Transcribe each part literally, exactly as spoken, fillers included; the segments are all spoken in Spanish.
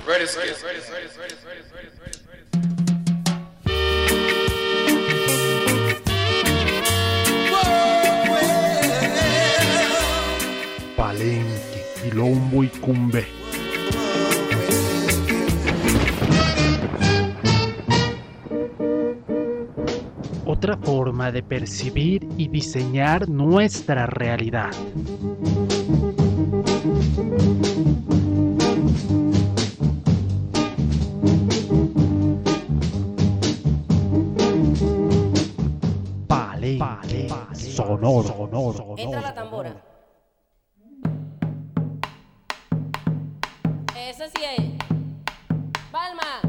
Ready, ready, ready, ready, ready, ready, ready, Palenque, Quilombo y Cumbé. Otra forma de percibir y diseñar nuestra realidad. Palenque, sonoro, sonoro, sonoro. Entra la tambora. Ese sí es. Palma.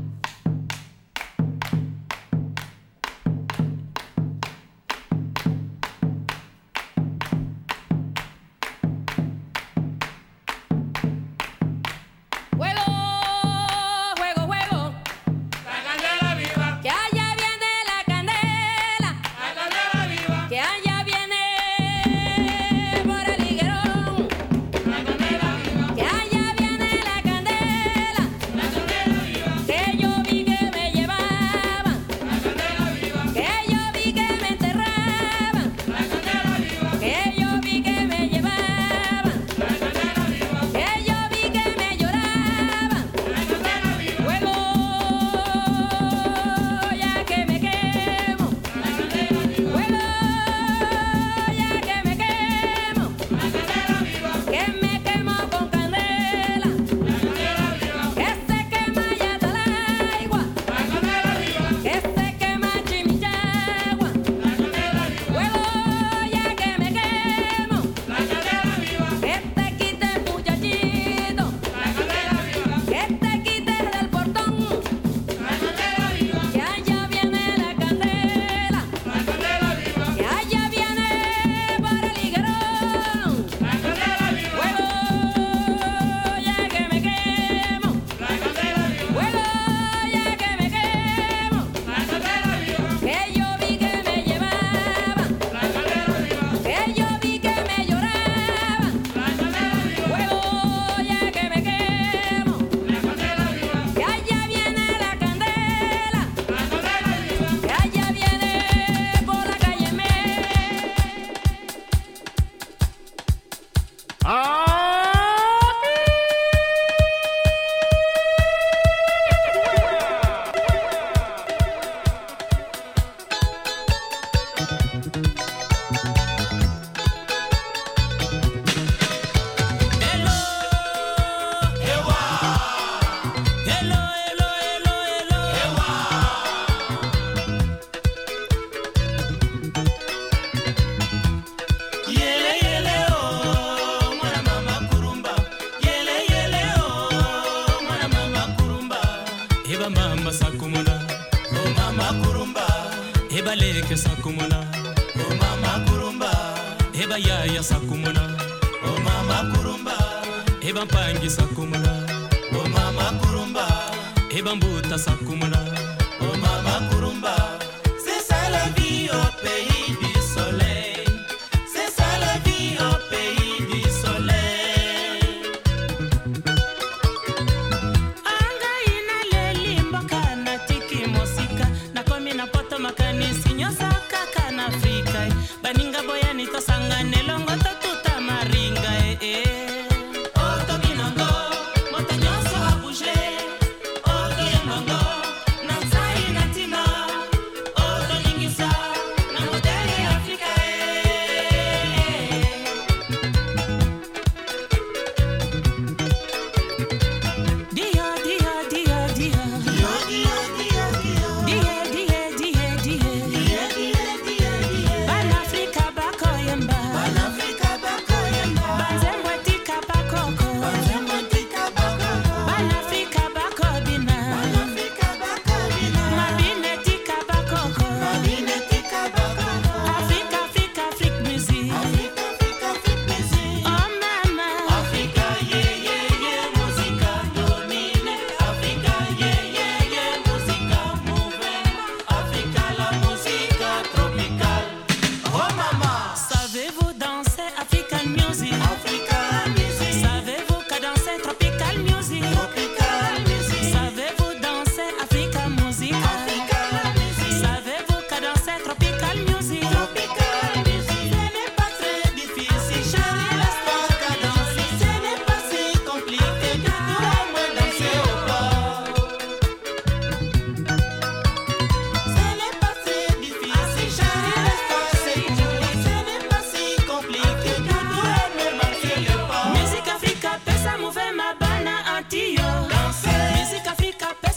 Juego, juego, juego. La candela viva. Que allá viene la candela. La candela viva. Que allá viene por el higuerón. La candela viva. Que allá viene la candela. La candela viva. Que yo vi que me llevaban. La candela viva. Que yo vi que me enterraban. La candela viva. Que yo vi que me llevaban. La candela viva. Que yo vi que me lloraban. La candela viva. Luego ya que me quemo. La candela viva. Luego ya que me quemo. La candela viva. Que me quemo con candela. La candela viva. Que se quema ya talaigua. La candela viva. Que se quema chimichagua. La candela viva. Luego ya que me quemo. La candela viva. Que te quites muchachito. La candela viva. Que te quites del portón. La candela viva. Que allá viene la candela. La candela viva. Que allá viene por el higuerón. La candela viva. Luego ya que me quemo. La candela viva. Luego ya que me quemo. La candela viva. Que yo vi que me llevaban. La candela viva. Que yo vi que me lloraban. La candela viva. Luego ya que me quemo. La candela viva. Que allá viene la candela. La candela viva. Que allá viene por la calle me. Yele yele oh, mwana mama kurumba. Yele yele oh, mwana mama kurumba. Eba mama sakumuna, Oh mama kurumba. eba leke sakumuna, Oh mama kurumba. eba yaya sakumuna, Oh mama kurumba. eba mpangi sakumuna, Oh mama kurumba. eba mbuta sakumuna. Oh mama kurumba. C'est ça la vie au pays du soleil. C'est ça la vie au pays du soleil. Anga ina leli mboka na tiki mosika na komi na poto makanisi nyosa kaka na Afrika baninga boya nitosanga nelongo totuta maringa eh eh Oto binongo, moto nyonso a bouger. Oto yembongo,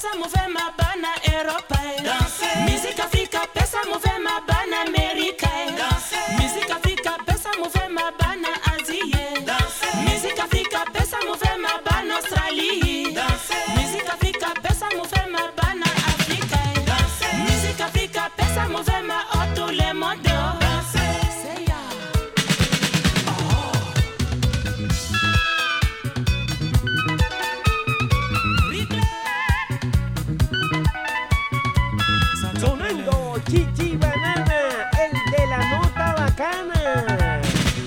pesa movema bana Europa. Music Africa pesa movema bana America. Music Africa pesa movema bana Asia. Music Africa pesa movema bana Australia. Music Africa pesa movema bana Africa. Music Africa pesa movema a tout le monde. Say ya. Sonando Chichi Banana, el de la nota bacana.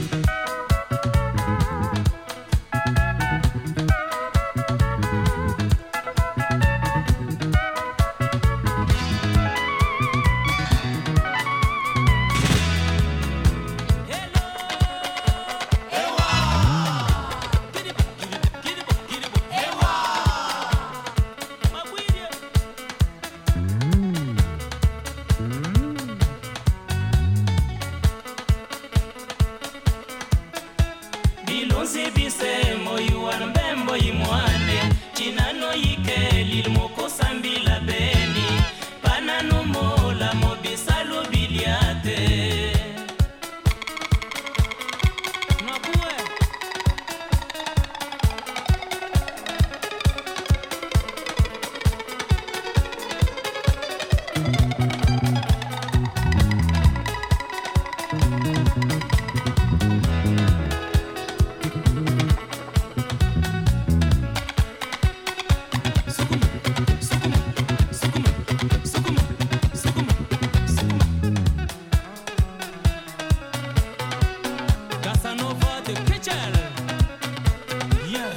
Bilonzi bise moyu wanbembo yimwane Chinano yike lilmoko sambila beni Panano mola mobisalu biliate Mabue Casanova de Kitchell. Yeah.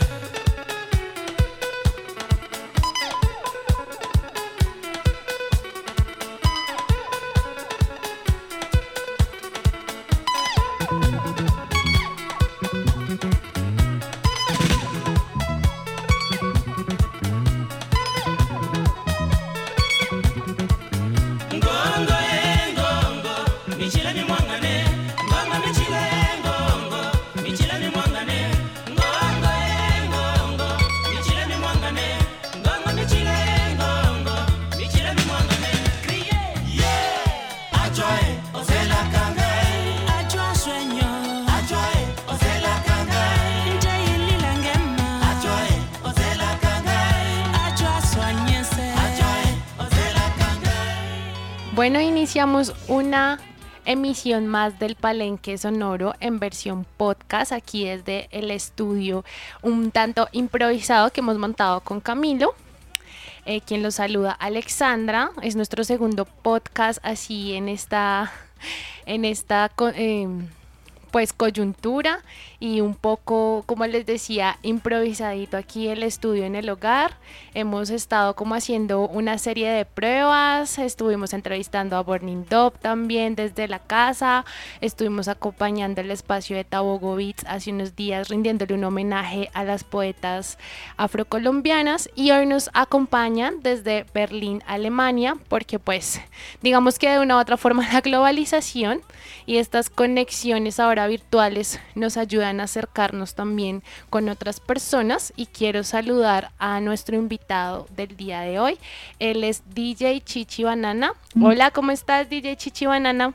Ngongo eh ngongo, michila ni mwangane, ngongo michila eh ngongo, michila ni mwangane, ngongo eh ngongo, michila ni mwangane, ngongo michila eh ngongo, michila ni mwangane. Crier, yeah, ajoy, ozela kangai, ajoy sueño, ajoy, ozela kangai, njai lilangema, ajoy, ozela kangai, ajoy sueñese, ajoy, ozela kangai. Bueno, iniciamos una emisión más del Palenque Sonoro en versión podcast aquí desde el estudio un tanto improvisado que hemos montado con Camilo, eh, quien los saluda Alexandra. Es nuestro segundo podcast así en esta, en esta co- eh, pues coyuntura y un poco, como les decía, improvisadito aquí el estudio en el hogar. Hemos estado como haciendo una serie de pruebas, estuvimos entrevistando a Burning Dove también desde la casa, estuvimos acompañando el espacio de Tabogo Beats hace unos días rindiéndole un homenaje a las poetas afrocolombianas y hoy nos acompañan desde Berlín, Alemania, porque pues digamos que de una u otra forma la globalización y estas conexiones ahora virtuales nos ayudan a acercarnos también con otras personas y quiero saludar a nuestro invitado del día de hoy. Él es D J Chichi Banana. Hola, ¿cómo estás, D J Chichi Banana?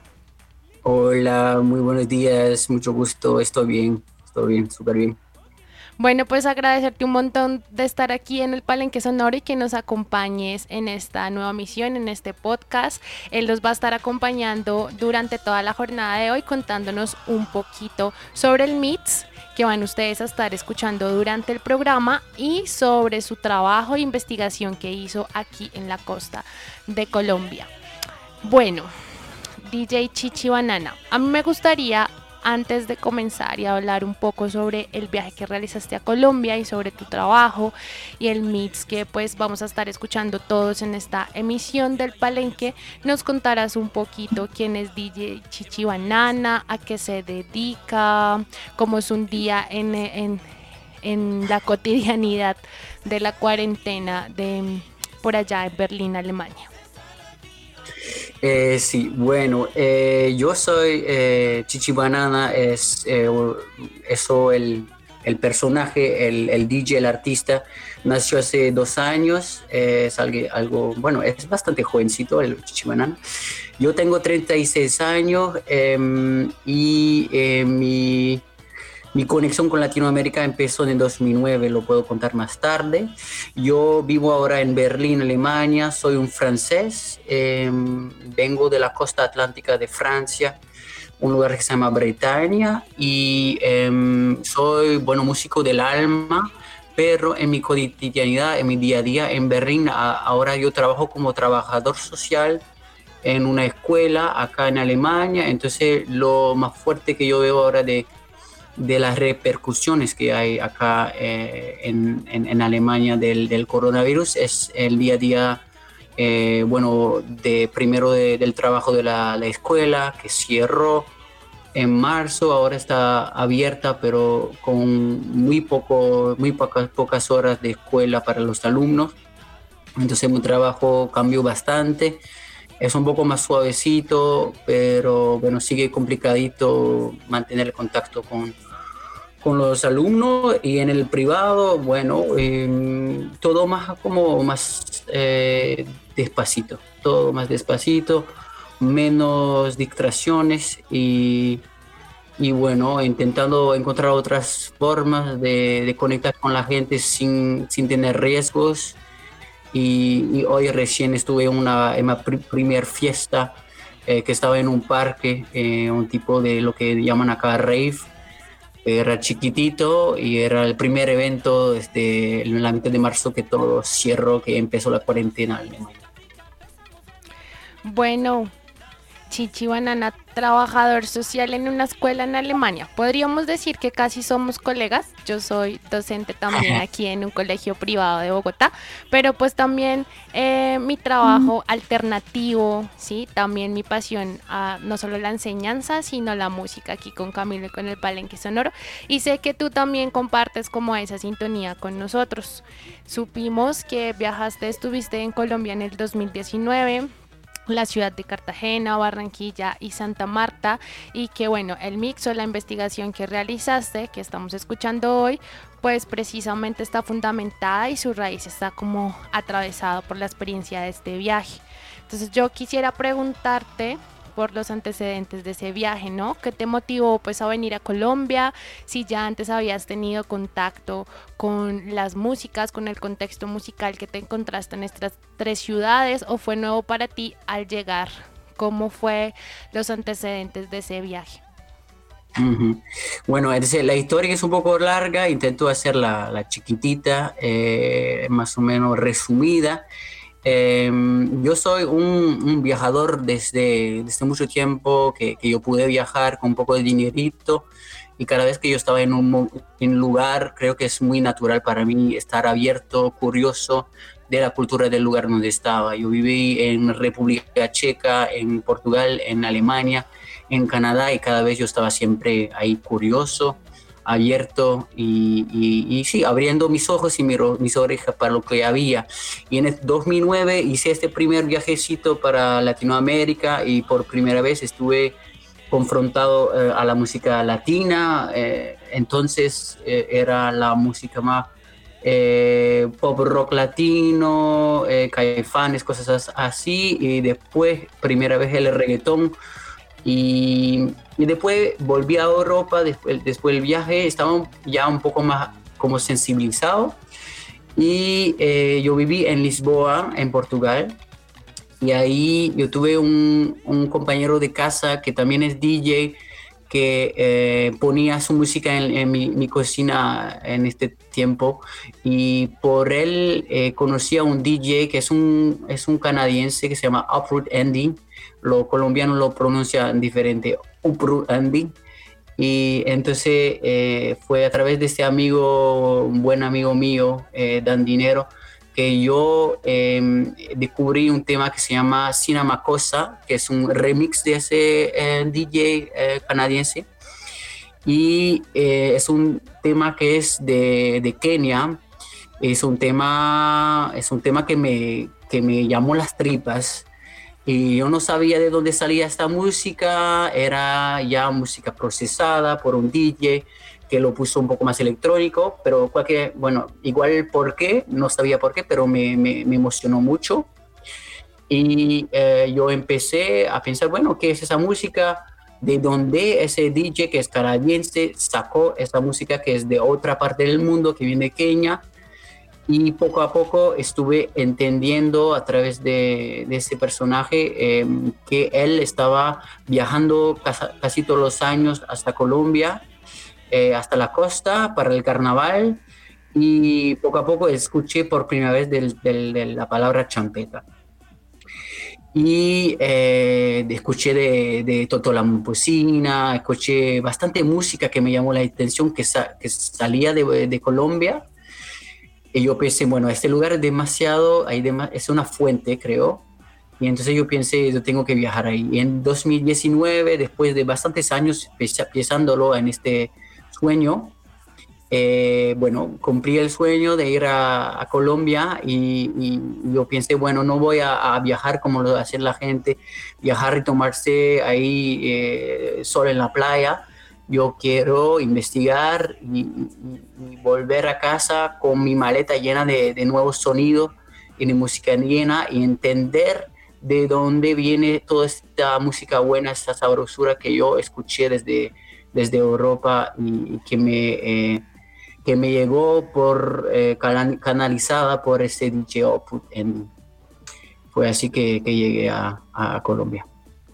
Hola, muy buenos días, mucho gusto, estoy bien, estoy bien, súper bien. Bueno, pues agradecerte un montón de estar aquí en el Palenque Sonoro y que nos acompañes en esta nueva misión, en este podcast. Él nos va a estar acompañando durante toda la jornada de hoy contándonos un poquito sobre el M I T S que van ustedes a estar escuchando durante el programa y sobre su trabajo e investigación que hizo aquí en la costa de Colombia. Bueno, D J Chichi Banana, a mí me gustaría, antes de comenzar y hablar un poco sobre el viaje que realizaste a Colombia y sobre tu trabajo y el M I T S que pues vamos a estar escuchando todos en esta emisión del Palenque, nos contarás un poquito quién es D J Chichi Banana, a qué se dedica, cómo es un día en, en, en la cotidianidad de la cuarentena de por allá en Berlín, Alemania. Eh, sí, bueno, eh, yo soy eh, Chichi Banana, es eh, eso el, el personaje, el, el D J, el artista, nació hace dos años, eh, es algo, algo, bueno, es bastante jovencito el Chichi Banana. Yo tengo treinta y seis años eh, y eh, mi, mi conexión con Latinoamérica empezó en el dos mil nueve, lo puedo contar más tarde. Yo vivo ahora en Berlín, Alemania, soy un francés, eh, vengo de la costa atlántica de Francia, un lugar que se llama Bretaña, y eh, soy, bueno, músico del alma, pero en mi cotidianidad, en mi día a día en Berlín, a, ahora yo trabajo como trabajador social en una escuela acá en Alemania. Entonces lo más fuerte que yo veo ahora de, de las repercusiones que hay acá eh, en, en, en Alemania del, del coronavirus es el día a día, eh, bueno, de, primero de, del trabajo de la, la escuela que cerró en marzo, ahora está abierta, pero con muy, poco, muy pocas, pocas horas de escuela para los alumnos. Entonces mi trabajo cambió bastante. Es un poco más suavecito, pero bueno, sigue complicadito mantener el contacto con, con los alumnos. Y en el privado, bueno, eh, todo más como más eh, despacito, todo más despacito, menos distracciones y, y bueno, intentando encontrar otras formas de, de conectar con la gente sin, sin tener riesgos. Y, y hoy recién estuve en una, en una pr- primer fiesta eh, que estaba en un parque, eh, un tipo de lo que llaman acá rave. Era chiquitito y era el primer evento desde la mitad de marzo que todo cerró, que empezó la cuarentena. Bueno, Chichi Banana, trabajador social en una escuela en Alemania. Podríamos decir que casi somos colegas. Yo soy docente también aquí en un colegio privado de Bogotá, pero pues también eh, mi trabajo alternativo, ¿sí? También mi pasión, a, no solo la enseñanza, sino la música aquí con Camilo y con el Palenque Sonoro. Y sé que tú también compartes como esa sintonía con nosotros. Supimos que viajaste, estuviste en Colombia en el dos mil diecinueve, la ciudad de Cartagena, Barranquilla y Santa Marta, y que bueno, el mix o la investigación que realizaste, que estamos escuchando hoy, pues precisamente está fundamentada y su raíz está como atravesado por la experiencia de este viaje. Entonces yo quisiera preguntarte por los antecedentes de ese viaje, ¿no? ¿Qué te motivó pues a venir a Colombia? Si ya antes habías tenido contacto con las músicas, con el contexto musical que te encontraste en estas tres ciudades, o fue nuevo para ti al llegar. ¿Cómo fue los antecedentes de ese viaje? Uh-huh. Bueno, entonces la historia es un poco larga, intento hacerla la chiquitita, eh, más o menos resumida. Eh, yo soy un, un viajador desde, desde mucho tiempo, que, que yo pude viajar con un poco de dinerito, y cada vez que yo estaba en un, en un lugar, creo que es muy natural para mí estar abierto, curioso de la cultura del lugar donde estaba. Yo viví en República Checa, en Portugal, en Alemania, en Canadá, y cada vez yo estaba siempre ahí curioso, abierto y, y, y sí, abriendo mis ojos y mi, mis orejas para lo que había. Y en el dos mil nueve hice este primer viajecito para Latinoamérica y por primera vez estuve confrontado eh, a la música latina. Eh, entonces eh, era la música más eh, pop rock latino, eh, Caifanes, cosas así, y después primera vez el reggaetón. Y, y después volví a Europa, después, después del viaje, estaba ya un poco más como sensibilizado. Y eh, yo viví en Lisboa, en Portugal. Y ahí yo tuve un, un compañero de casa que también es D J, que eh, ponía su música en, en mi, mi cocina en este tiempo. Y por él eh, conocí a un D J que es un, es un canadiense que se llama Uproot Andy. Los colombianos lo pronuncian diferente, Uproot Andy. Y entonces eh, fue a través de este amigo, un buen amigo mío, eh, Dan Dinero, que yo eh, descubrí un tema que se llama Cinema Cosa, que es un remix de ese eh, D J eh, canadiense. Y eh, es un tema que es de, de Kenia. Es un tema, es un tema que, me, que me llamó las tripas. Y yo no sabía de dónde salía esta música, era ya música procesada por un D J que lo puso un poco más electrónico, pero cualquier, bueno, igual por qué, no sabía por qué, pero me, me, me emocionó mucho. Y eh, yo empecé a pensar, bueno, ¿qué es esa música? ¿De dónde ese D J que es canadiense sacó esa música que es de otra parte del mundo, que viene de Kenia? Y poco a poco estuve entendiendo a través de, de ese personaje eh, que él estaba viajando casi, casi todos los años hasta Colombia, eh, hasta la costa para el carnaval, y poco a poco escuché por primera vez del, del, de la palabra champeta. Y eh, escuché de, de Totò la Momposina, escuché bastante música que me llamó la atención, que, sa que salía de, de Colombia. Y yo pensé, bueno, este lugar es demasiado, hay dem es una fuente, creo. Y entonces yo pensé, yo tengo que viajar ahí. Y en dos mil diecinueve, después de bastantes años pensándolo en este sueño, eh, bueno, cumplí el sueño de ir a, a Colombia y, y yo pensé, bueno, no voy a, a viajar como lo hace la gente, viajar y tomarse ahí eh, sol en la playa. Yo quiero investigar y, y, y volver a casa con mi maleta llena de, de nuevos sonidos y de música llena y entender de dónde viene toda esta música buena, esta sabrosura que yo escuché desde, desde Europa y, y que me... Eh, que me llegó por eh, canalizada por ese D J Opus. En, fue así que, que llegué a, a Colombia.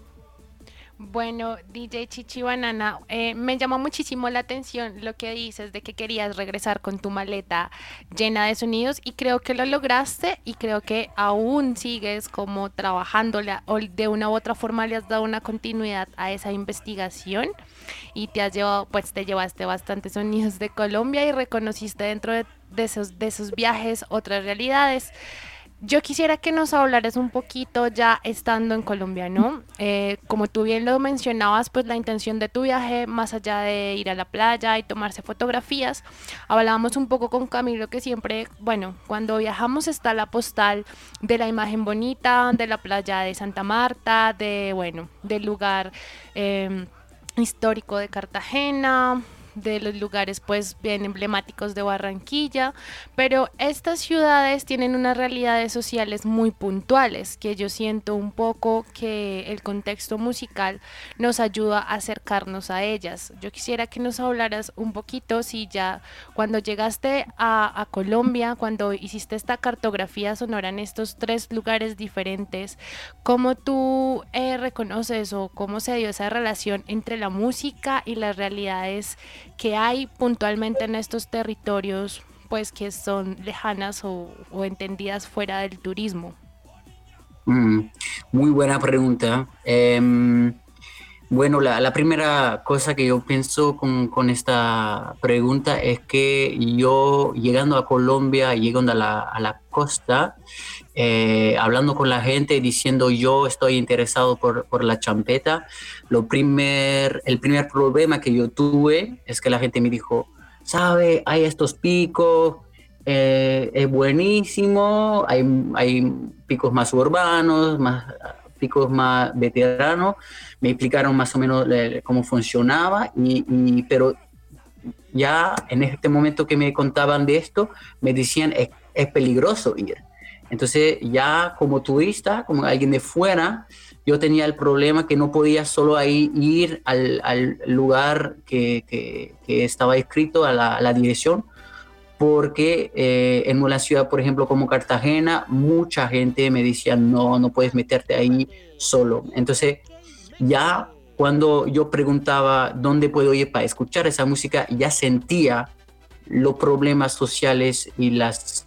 Bueno, D J Chichi Banana, eh, me llamó muchísimo la atención lo que dices de que querías regresar con tu maleta llena de sonidos y creo que lo lograste y creo que aún sigues como trabajándole o de una u otra forma le has dado una continuidad a esa investigación y te has llevado, pues te llevaste bastantes sonidos de Colombia y reconociste dentro de, de, esos, de esos viajes otras realidades. Yo quisiera que nos hablaras un poquito ya estando en Colombia, ¿no? Eh, como tú bien lo mencionabas, pues la intención de tu viaje, más allá de ir a la playa y tomarse fotografías, hablábamos un poco con Camilo que siempre, bueno, cuando viajamos está la postal de la imagen bonita, de la playa de Santa Marta, de, bueno, del lugar eh, histórico de Cartagena, de los lugares pues bien emblemáticos de Barranquilla, pero estas ciudades tienen unas realidades sociales muy puntuales que yo siento un poco que el contexto musical nos ayuda a acercarnos a ellas. Yo quisiera que nos hablaras un poquito si ya cuando llegaste a, a Colombia, cuando hiciste esta cartografía sonora en estos tres lugares diferentes, ¿cómo tú eh, reconoces o cómo se dio esa relación entre la música y las realidades que hay puntualmente en estos territorios, pues que son lejanas o, o entendidas fuera del turismo? Mm, muy buena pregunta. Eh, bueno, la, la primera cosa que yo pienso con, con esta pregunta es que yo llegando a Colombia, llegando a la, a la costa, eh, hablando con la gente, diciendo yo estoy interesado por, por la champeta, lo primer, el primer problema que yo tuve es que la gente me dijo, ¿sabe? Hay estos picos, eh, es buenísimo, hay, hay picos más urbanos, más picos más veteranos, me explicaron más o menos cómo funcionaba, y, y, pero ya en este momento que me contaban de esto, me decían es, es peligroso ir. Entonces ya como turista, como alguien de fuera, yo tenía el problema que no podía solo ahí ir al, al lugar que, que, que estaba escrito, a la, a la dirección, porque eh, en una ciudad, por ejemplo, como Cartagena, mucha gente me decía, no, no puedes meterte ahí solo. Entonces, ya cuando yo preguntaba dónde puedo ir para escuchar esa música, ya sentía los problemas sociales y las,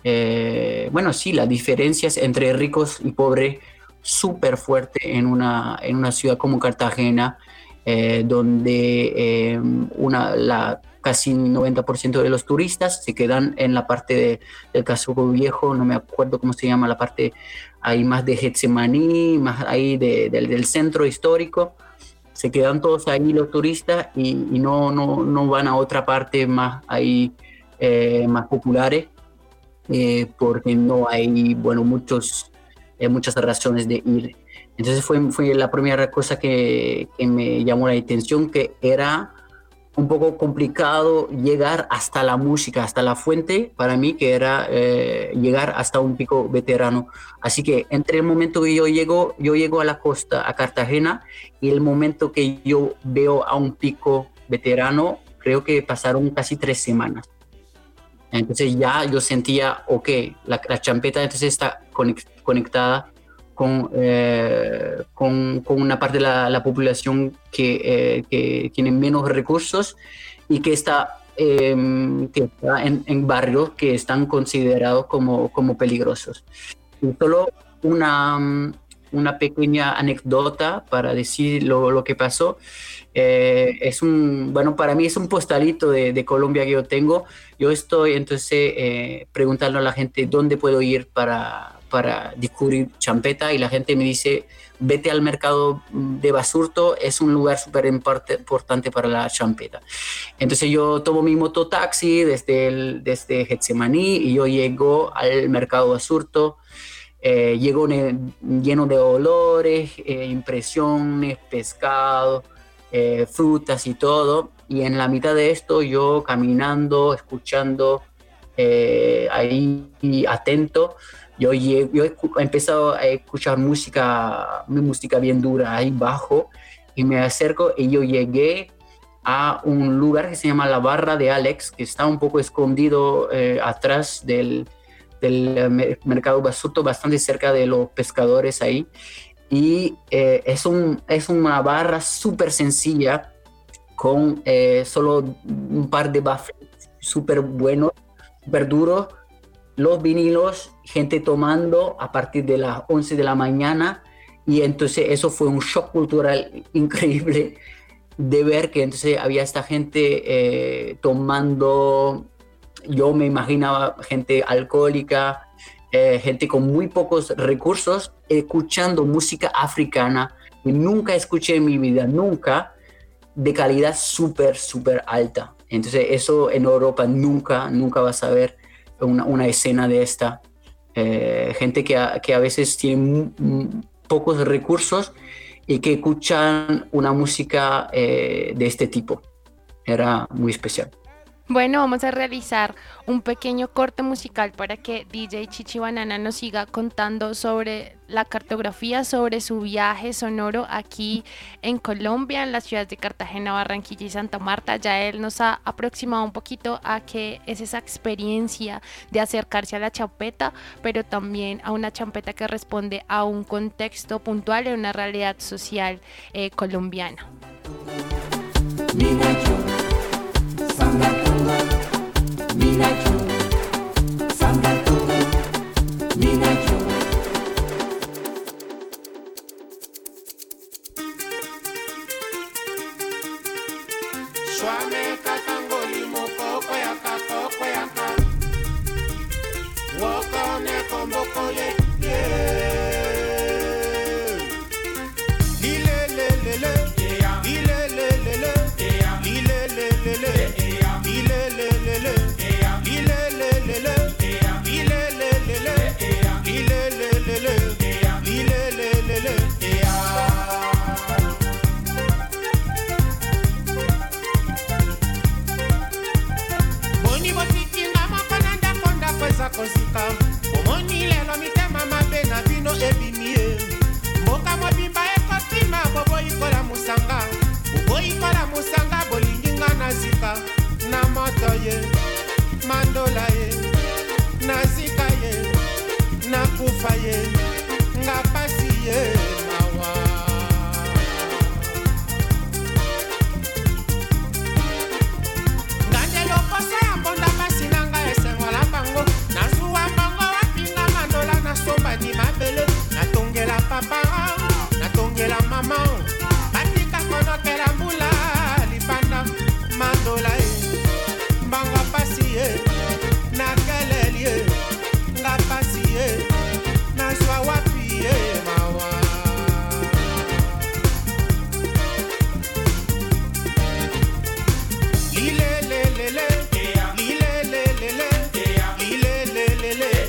eh, bueno, sí, las diferencias entre ricos y pobres súper fuerte en una, en una ciudad como Cartagena, eh, donde eh, una, la casi noventa por ciento de los turistas se quedan en la parte de, del Casco Viejo, no me acuerdo cómo se llama la parte ahí más de Getsemaní, más ahí de, de, del centro histórico, se quedan todos ahí los turistas y, y no, no, no van a otra parte más ahí eh, más populares, eh, porque no hay, bueno, muchos, eh, muchas razones de ir. Entonces fue, fue la primera cosa que, que me llamó la atención, que era un poco complicado llegar hasta la música, hasta la fuente, para mí, que era eh, llegar hasta un pico veterano. Así que entre el momento que yo llego, yo llego a la costa, a Cartagena, y el momento que yo veo a un pico veterano, creo que pasaron casi tres semanas. Entonces ya yo sentía, ok, la, la champeta entonces está conectada con, eh, con, con una parte de la, la población que, eh, que tiene menos recursos y que está, eh, que está en, en barrios que están considerados como, como peligrosos. Y solo una, una pequeña anécdota para decir lo, lo que pasó. Eh, es un, bueno, para mí es un postalito de, de Colombia que yo tengo. Yo estoy entonces eh, preguntando a la gente dónde puedo ir para, para descubrir champeta, y la gente me dice, vete al mercado de Basurto, es un lugar súper importante para la champeta. Entonces yo tomo mi mototaxi desde, el, desde Getsemaní y yo llego al mercado Basurto. Eh, llego ne, lleno de olores, eh, impresiones, pescado, eh, frutas y todo, y en la mitad de esto yo caminando, escuchando, eh, ahí atento, yo, llego, yo he empezado a escuchar música, música bien dura ahí bajo, y me acerco y yo llegué a un lugar que se llama La Barra de Alex, que está un poco escondido eh, atrás del del mercado Basurto, bastante cerca de los pescadores ahí, y eh, es, un, es una barra súper sencilla con eh, solo un par de baffles súper buenos, súper duros, los vinilos, gente tomando a partir de las once de la mañana, y entonces eso fue un shock cultural increíble de ver que entonces había esta gente eh, tomando. Yo me imaginaba gente alcohólica, eh, gente con muy pocos recursos, escuchando música africana que nunca escuché en mi vida, nunca, de calidad súper, súper alta. Entonces eso en Europa nunca, nunca vas a ver una, una escena de esta. Eh, gente que a, que a veces tiene m- pocos recursos y que escuchan una música eh, de este tipo. Era muy especial. Bueno, vamos a realizar un pequeño corte musical para que D J Chichi Banana nos siga contando sobre la cartografía, sobre su viaje sonoro aquí en Colombia, en las ciudades de Cartagena, Barranquilla y Santa Marta. Ya él nos ha aproximado un poquito a qué es esa experiencia de acercarse a la champeta, pero también a una champeta que responde a un contexto puntual y a una realidad social eh, colombiana.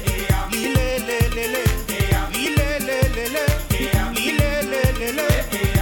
Lele,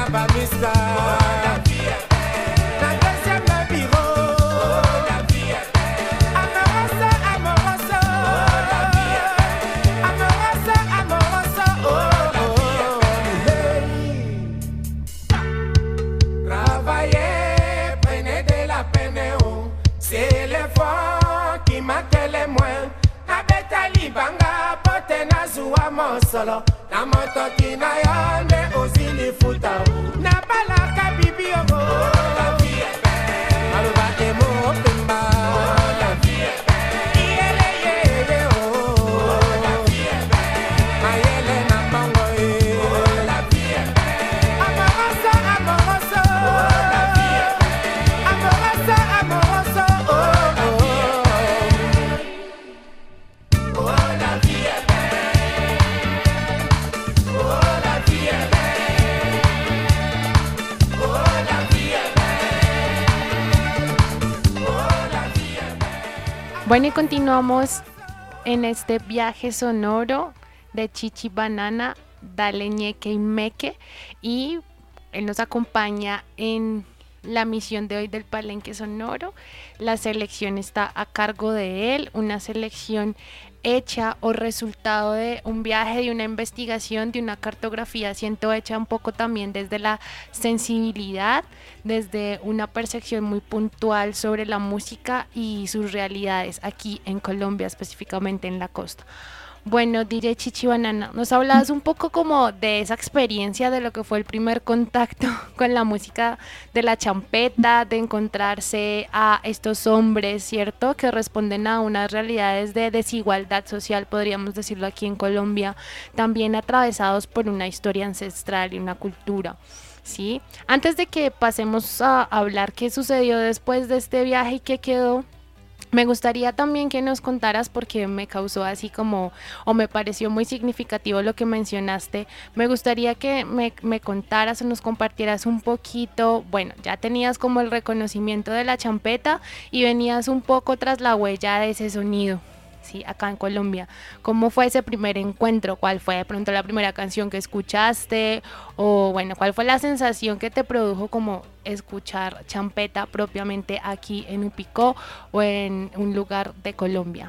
bamisa na deuxième bureau amorosa amorosa amorosa amorosa oh oh hey. Travaillez, prenez de la peine oh c'est l'effort qui marque les moins abeta libanga pote na zuwa mosolo na motoki na yo nde ozilifuta na balaka bibi ogo maloba emo opemba iyele yeye o mayele na mbongo e amoroso amoroso amoroso amoroso oh oh oh la vie est Bueno, y continuamos en este viaje sonoro de Chichi Banana, Dale Ñeque y Meque, y él nos acompaña en la misión de hoy del Palenque Sonoro. La selección está a cargo de él, una selección hecha o resultado de un viaje, de una investigación, de una cartografía, siento hecha un poco también desde la sensibilidad, desde una percepción muy puntual sobre la música y sus realidades aquí en Colombia, específicamente en la costa. Bueno, diré Chichi Banana, nos hablabas un poco como de esa experiencia de lo que fue el primer contacto con la música de la champeta, de encontrarse a estos hombres, ¿cierto? Que responden a unas realidades de desigualdad social, podríamos decirlo aquí en Colombia, también atravesados por una historia ancestral y una cultura, ¿sí? Antes de que pasemos a hablar qué sucedió después de este viaje y qué quedó, me gustaría también que nos contaras, porque me causó así como, o me pareció muy significativo lo que mencionaste, me gustaría que me, me contaras o nos compartieras un poquito, bueno, ya tenías como el reconocimiento de la champeta y venías un poco tras la huella de ese sonido, ¿sí? Acá en Colombia. ¿Cómo fue ese primer encuentro? ¿Cuál fue de pronto la primera canción que escuchaste? O bueno, ¿cuál fue la sensación que te produjo como escuchar champeta propiamente aquí en Upicó o en un lugar de Colombia?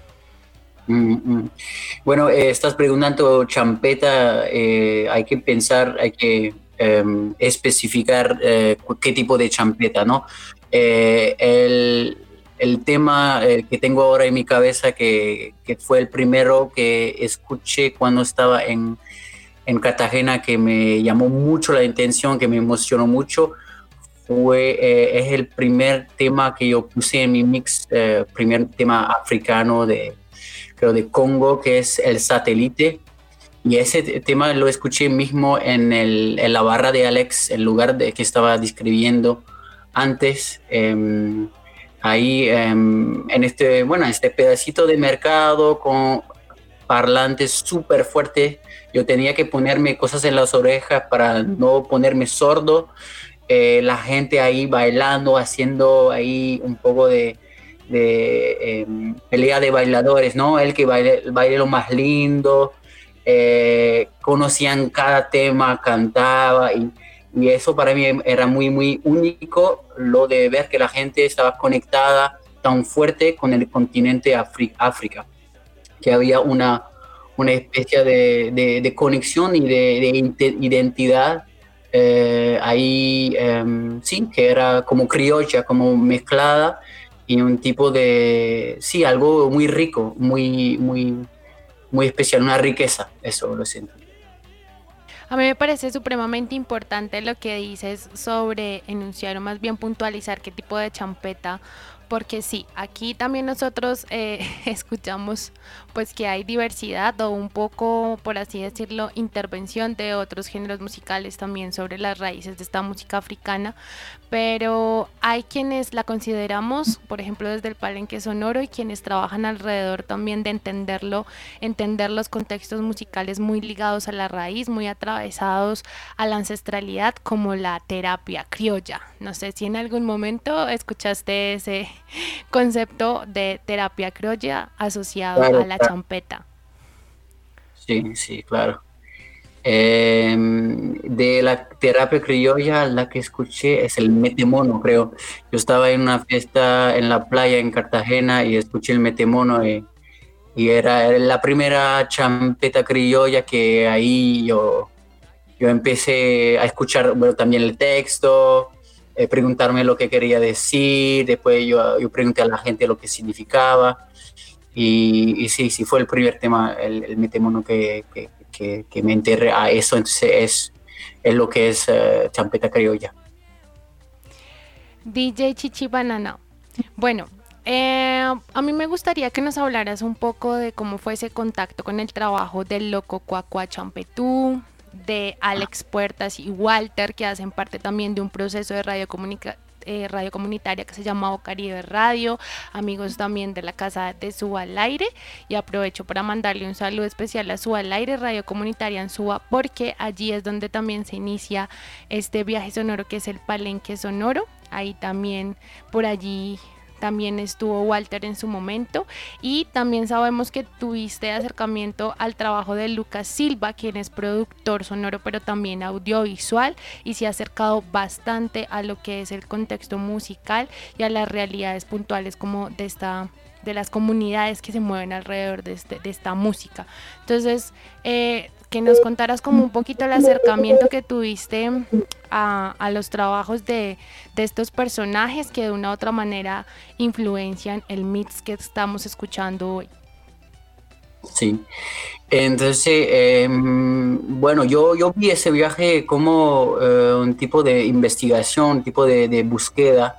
Mm, mm. Bueno, eh, estás preguntando champeta, eh, hay que pensar, hay que eh, especificar eh, qué tipo de champeta, ¿no? Eh, el, el tema eh, que tengo ahora en mi cabeza, que, que fue el primero que escuché cuando estaba en, en Cartagena, que me llamó mucho la atención, que me emocionó mucho, fue, eh, es el primer tema que yo puse en mi mix, eh, primer tema africano de, creo, de Congo, que es El Satélite. Y ese tema lo escuché mismo en, el, en la barra de Alex, el lugar de, que estaba describiendo antes. Eh, ahí eh, en este, bueno, este pedacito de mercado con parlantes súper fuertes, yo tenía que ponerme cosas en las orejas para no ponerme sordo. Eh, la gente ahí bailando, haciendo ahí un poco de, de eh, pelea de bailadores, ¿no? El que baile, baile lo más lindo, eh, conocían cada tema, cantaba, y, y eso para mí era muy, muy único, lo de ver que la gente estaba conectada tan fuerte con el continente Afri- África, que había una, una especie de, de, de conexión y de, de identidad. Eh, ahí eh, sí, que era como criolla, como mezclada, y un tipo de, sí, algo muy rico, muy, muy, muy especial, una riqueza, eso lo siento. A mí me parece supremamente importante lo que dices sobre enunciar o más bien puntualizar qué tipo de champeta, porque sí, aquí también nosotros eh, escuchamos pues que hay diversidad o un poco, por así decirlo, intervención de otros géneros musicales también sobre las raíces de esta música africana, pero hay quienes la consideramos, por ejemplo, desde el Palenque Sonoro, y quienes trabajan alrededor también de entenderlo, entender los contextos musicales muy ligados a la raíz, muy atravesados a la ancestralidad, como la terapia criolla. No sé si en algún momento escuchaste ese concepto de terapia criolla asociado Claro, a la claro. champeta. Sí, sí, claro. Eh, de la terapia criolla, la que escuché es el metemono, creo. Yo estaba en una fiesta en la playa en Cartagena y escuché el metemono y, y era la primera champeta criolla que ahí yo, yo empecé a escuchar, bueno, también el texto, eh, preguntarme lo que quería decir, después yo, yo pregunté a la gente lo que significaba y, y sí, sí fue el primer tema, el, el metemono que, que Que, que me enterré a eso, entonces es, es lo que es uh, champeta criolla. D J Chichi Banana. Bueno, eh, a mí me gustaría que nos hablaras un poco de cómo fue ese contacto con el trabajo del Loco Cuacua Champetú, de Alex Puertas y Walter, que hacen parte también de un proceso de radiocomunicación. Eh, radio comunitaria que se llama Ocaribe Radio, amigos también de la casa de Suba al Aire, y aprovecho para mandarle un saludo especial a Suba al Aire, radio comunitaria en Suba, porque allí es donde también se inicia este viaje sonoro que es el Palenque Sonoro. Ahí también, por allí también estuvo Walter en su momento, y también sabemos que tuviste acercamiento al trabajo de Lucas Silva, quien es productor sonoro pero también audiovisual, y se ha acercado bastante a lo que es el contexto musical y a las realidades puntuales como de esta de las comunidades que se mueven alrededor de, este, de esta música. Entonces, eh, que nos contaras como un poquito el acercamiento que tuviste a, a los trabajos de, de estos personajes que de una u otra manera influencian el mix que estamos escuchando hoy. Sí, entonces, eh, bueno, yo, yo vi ese viaje como eh, un tipo de investigación, un tipo de, de búsqueda,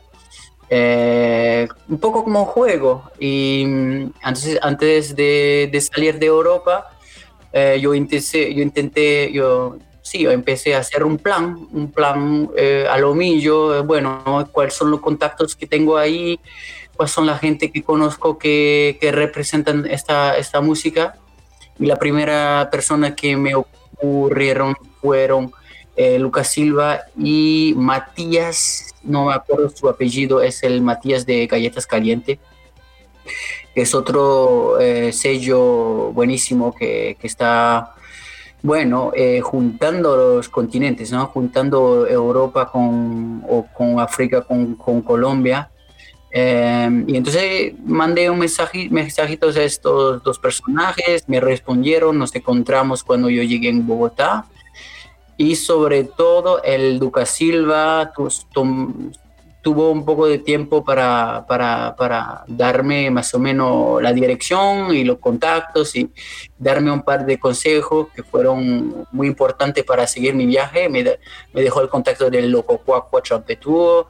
eh, un poco como un juego. Y entonces, antes de, de salir de Europa, eh, yo intenté, yo intenté, yo, sí, yo empecé a hacer un plan, un plan eh, a lo mío, eh, bueno, ¿no? ¿Cuáles son los contactos que tengo ahí? ¿Cuáles son la gente que conozco que, que representan esta, esta música? Y la primera persona que me ocurrieron fueron eh, Lucas Silva y Matías, no me acuerdo su apellido, es el Matías de Galletas Caliente. Es otro eh, sello buenísimo que, que está, bueno, eh, juntando los continentes, ¿no? Juntando Europa con, o con África, con, con Colombia. Eh, y entonces mandé un mensaje, mensajitos a estos dos personajes, me respondieron, nos encontramos cuando yo llegué en Bogotá. Y sobre todo el Lucas Silva tu, tu, tuvo un poco de tiempo para, para, para darme más o menos la dirección y los contactos y darme un par de consejos que fueron muy importantes para seguir mi viaje. Me, me dejó el contacto del Loco Cuacua Champetú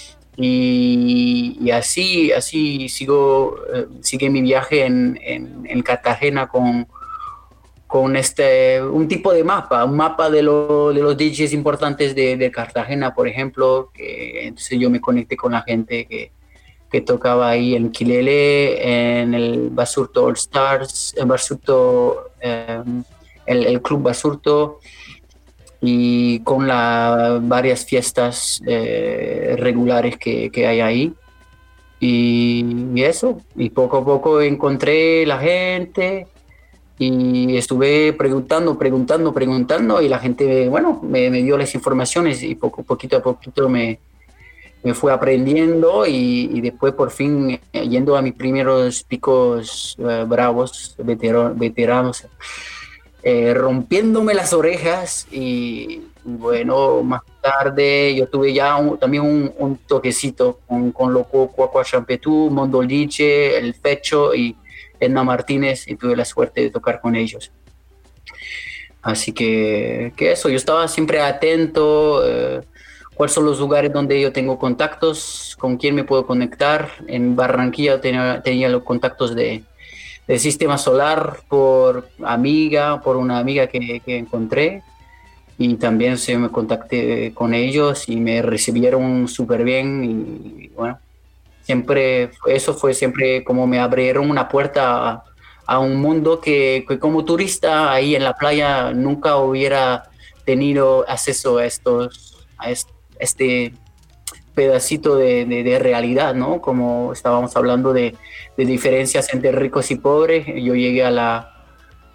y, y así, así sigo, eh, sigue mi viaje en, en, en Cartagena con con este, un tipo de mapa, un mapa de, lo, de los D Js importantes de, de Cartagena, por ejemplo, que entonces yo me conecté con la gente que, que tocaba ahí en Quilele, en el Basurto All Stars, el Basurto, eh, el, el Club Basurto, y con las varias fiestas eh, regulares que, que hay ahí. Y, y eso, y poco a poco encontré la gente, y estuve preguntando, preguntando, preguntando y la gente, bueno, me, me dio las informaciones y poco, poquito a poquito me, me fue aprendiendo y, y después por fin eh, yendo a mis primeros picos eh, bravos, vetero, veteranos, eh, rompiéndome las orejas y bueno, más tarde yo tuve ya un, también un, un toquecito con, con Loco Cuacua Champetú, Mondo Liche, El Fecho y Edna Martínez y tuve la suerte de tocar con ellos. Así que, que eso, yo estaba siempre atento, eh, cuáles son los lugares donde yo tengo contactos, con quién me puedo conectar. En Barranquilla tenía, tenía los contactos de, de Sistema Solar por amiga, por una amiga que, que encontré. Y también se me contacté con ellos y me recibieron súper bien y, y bueno, siempre, eso fue siempre como me abrieron una puerta a, a un mundo que, que como turista ahí en la playa nunca hubiera tenido acceso a estos, a este pedacito de, de, de realidad, ¿no? Como estábamos hablando de, de diferencias entre ricos y pobres, yo llegué a la,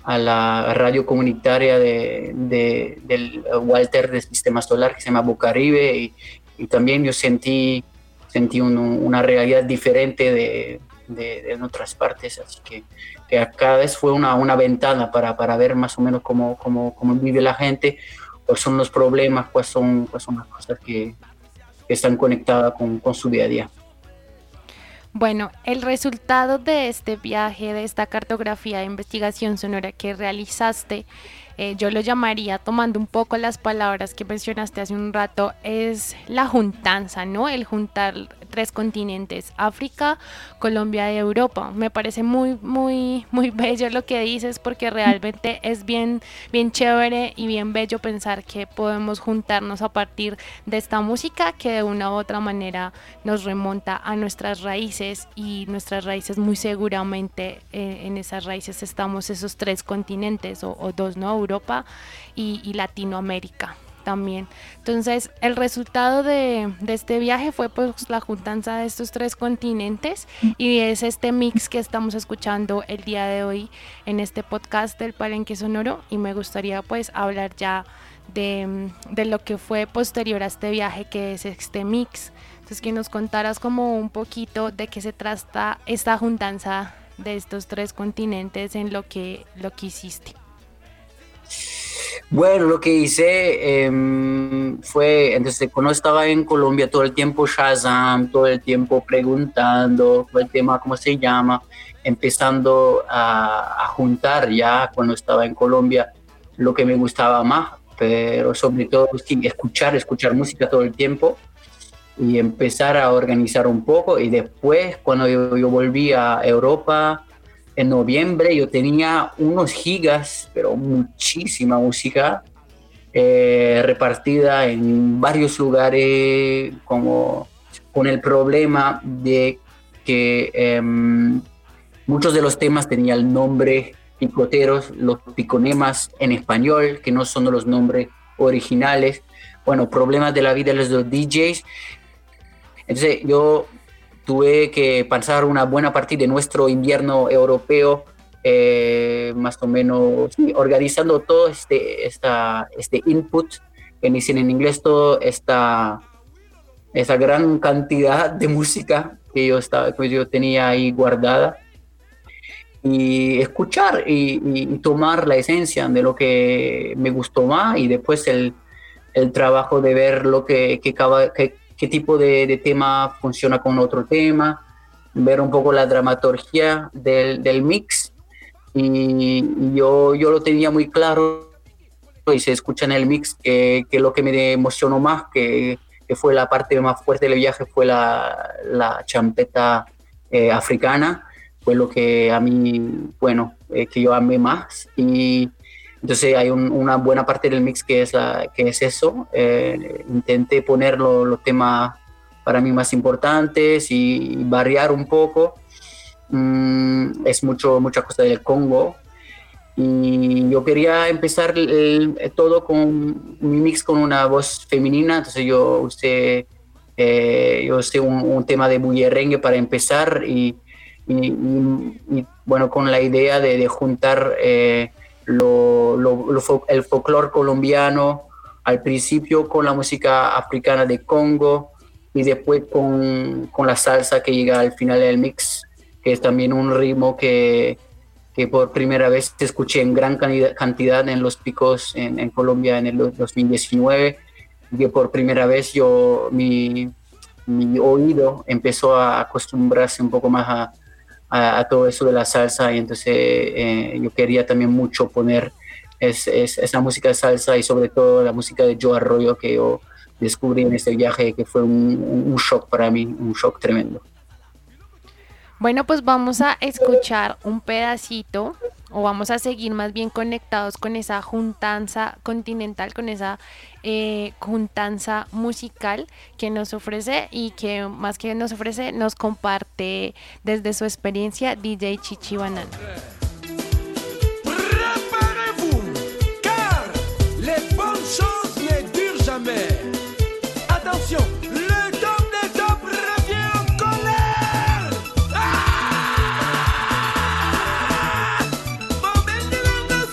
a la radio comunitaria de, de, del Walter del Sistema Solar, que se llama Bocaribe, y, y también yo sentí, sentí un, una realidad diferente de, de, de otras partes, así que, que cada vez fue una, una ventana para, para ver más o menos cómo, cómo, cómo vive la gente, cuáles son los problemas, cuáles son, cuáles son las cosas que, que están conectadas con, con su día a día. Bueno, el resultado de este viaje, de esta cartografía de investigación sonora que realizaste, eh, yo lo llamaría, tomando un poco las palabras que mencionaste hace un rato, es la juntanza, ¿no? El juntar tres continentes, África, Colombia y Europa. Me parece muy, muy, muy bello lo que dices, porque realmente es bien, bien chévere y bien bello pensar que podemos juntarnos a partir de esta música que de una u otra manera nos remonta a nuestras raíces, y nuestras raíces muy seguramente eh, en esas raíces estamos esos tres continentes o, o dos, ¿no? Europa y, y Latinoamérica también. Entonces el resultado de, de este viaje fue pues la juntanza de estos tres continentes, y es este mix que estamos escuchando el día de hoy en este podcast del Palenque Sonoro, y me gustaría pues hablar ya de, de lo que fue posterior a este viaje, que es este mix. Entonces que nos contaras como un poquito de qué se trata esta juntanza de estos tres continentes en lo que, lo que hiciste. Bueno, lo que hice eh, fue, entonces cuando estaba en Colombia todo el tiempo Shazam, todo el tiempo preguntando el tema, cómo se llama, empezando a, a juntar ya cuando estaba en Colombia lo que me gustaba más, pero sobre todo sí, escuchar, escuchar música todo el tiempo y empezar a organizar un poco. Y después cuando yo, yo volví a Europa, en noviembre yo tenía unos gigas, pero muchísima música eh, repartida en varios lugares, como con el problema de que eh, muchos de los temas tenían el nombre picoteros, los piconemas en español, que no son los nombres originales. Bueno, problemas de la vida de los D Js. Entonces yo tuve que pasar una buena parte de nuestro invierno europeo, eh, más o menos sí, organizando todo este, esta, este input, que dicen en inglés, todo esta, esta gran cantidad de música que yo, estaba, que yo tenía ahí guardada, y escuchar y, y tomar la esencia de lo que me gustó más, y después el, el trabajo de ver lo que, que, que qué tipo de, de tema funciona con otro tema, ver un poco la dramaturgia del, del mix, y, y yo, yo lo tenía muy claro, y se escucha en el mix que, que lo que me emocionó más, que, que fue la parte más fuerte del viaje, fue la, la champeta eh, africana, fue lo que a mí, bueno, eh, que yo amé más, y entonces hay un, una buena parte del mix que es, la, que es eso. Eh, intenté poner lo, los temas para mí más importantes y, y variar un poco. Mm, es mucho, mucha cosa del Congo. Y yo quería empezar el, el, todo con mi mix con una voz femenina. Entonces yo usé, eh, yo usé un, un tema de bullerengue para empezar. Y, y, y, y bueno, con la idea de, de juntar... Eh, Lo, lo, lo, el folclore colombiano al principio con la música africana de Congo, y después con, con la salsa que llega al final del mix, que es también un ritmo que, que por primera vez escuché en gran cantidad en los picos en, en Colombia en el dos mil diecinueve, y que por primera vez yo mi, mi oído empezó a acostumbrarse un poco más a A, a todo eso de la salsa, y entonces eh, yo quería también mucho poner es, es, esa música de salsa, y sobre todo la música de Joe Arroyo, que yo descubrí en este viaje, que fue un, un shock para mí, un shock tremendo. Bueno, pues vamos a escuchar un pedacito, o vamos a seguir más bien conectados con esa juntanza continental, con esa eh, juntanza musical que nos ofrece, y que más que nos ofrece, nos comparte desde su experiencia D J Chichi Banana. Préparez-vous, car les bonnes choses ne durent jamais. Attention, le top des tops revient en colère. Ah! Momento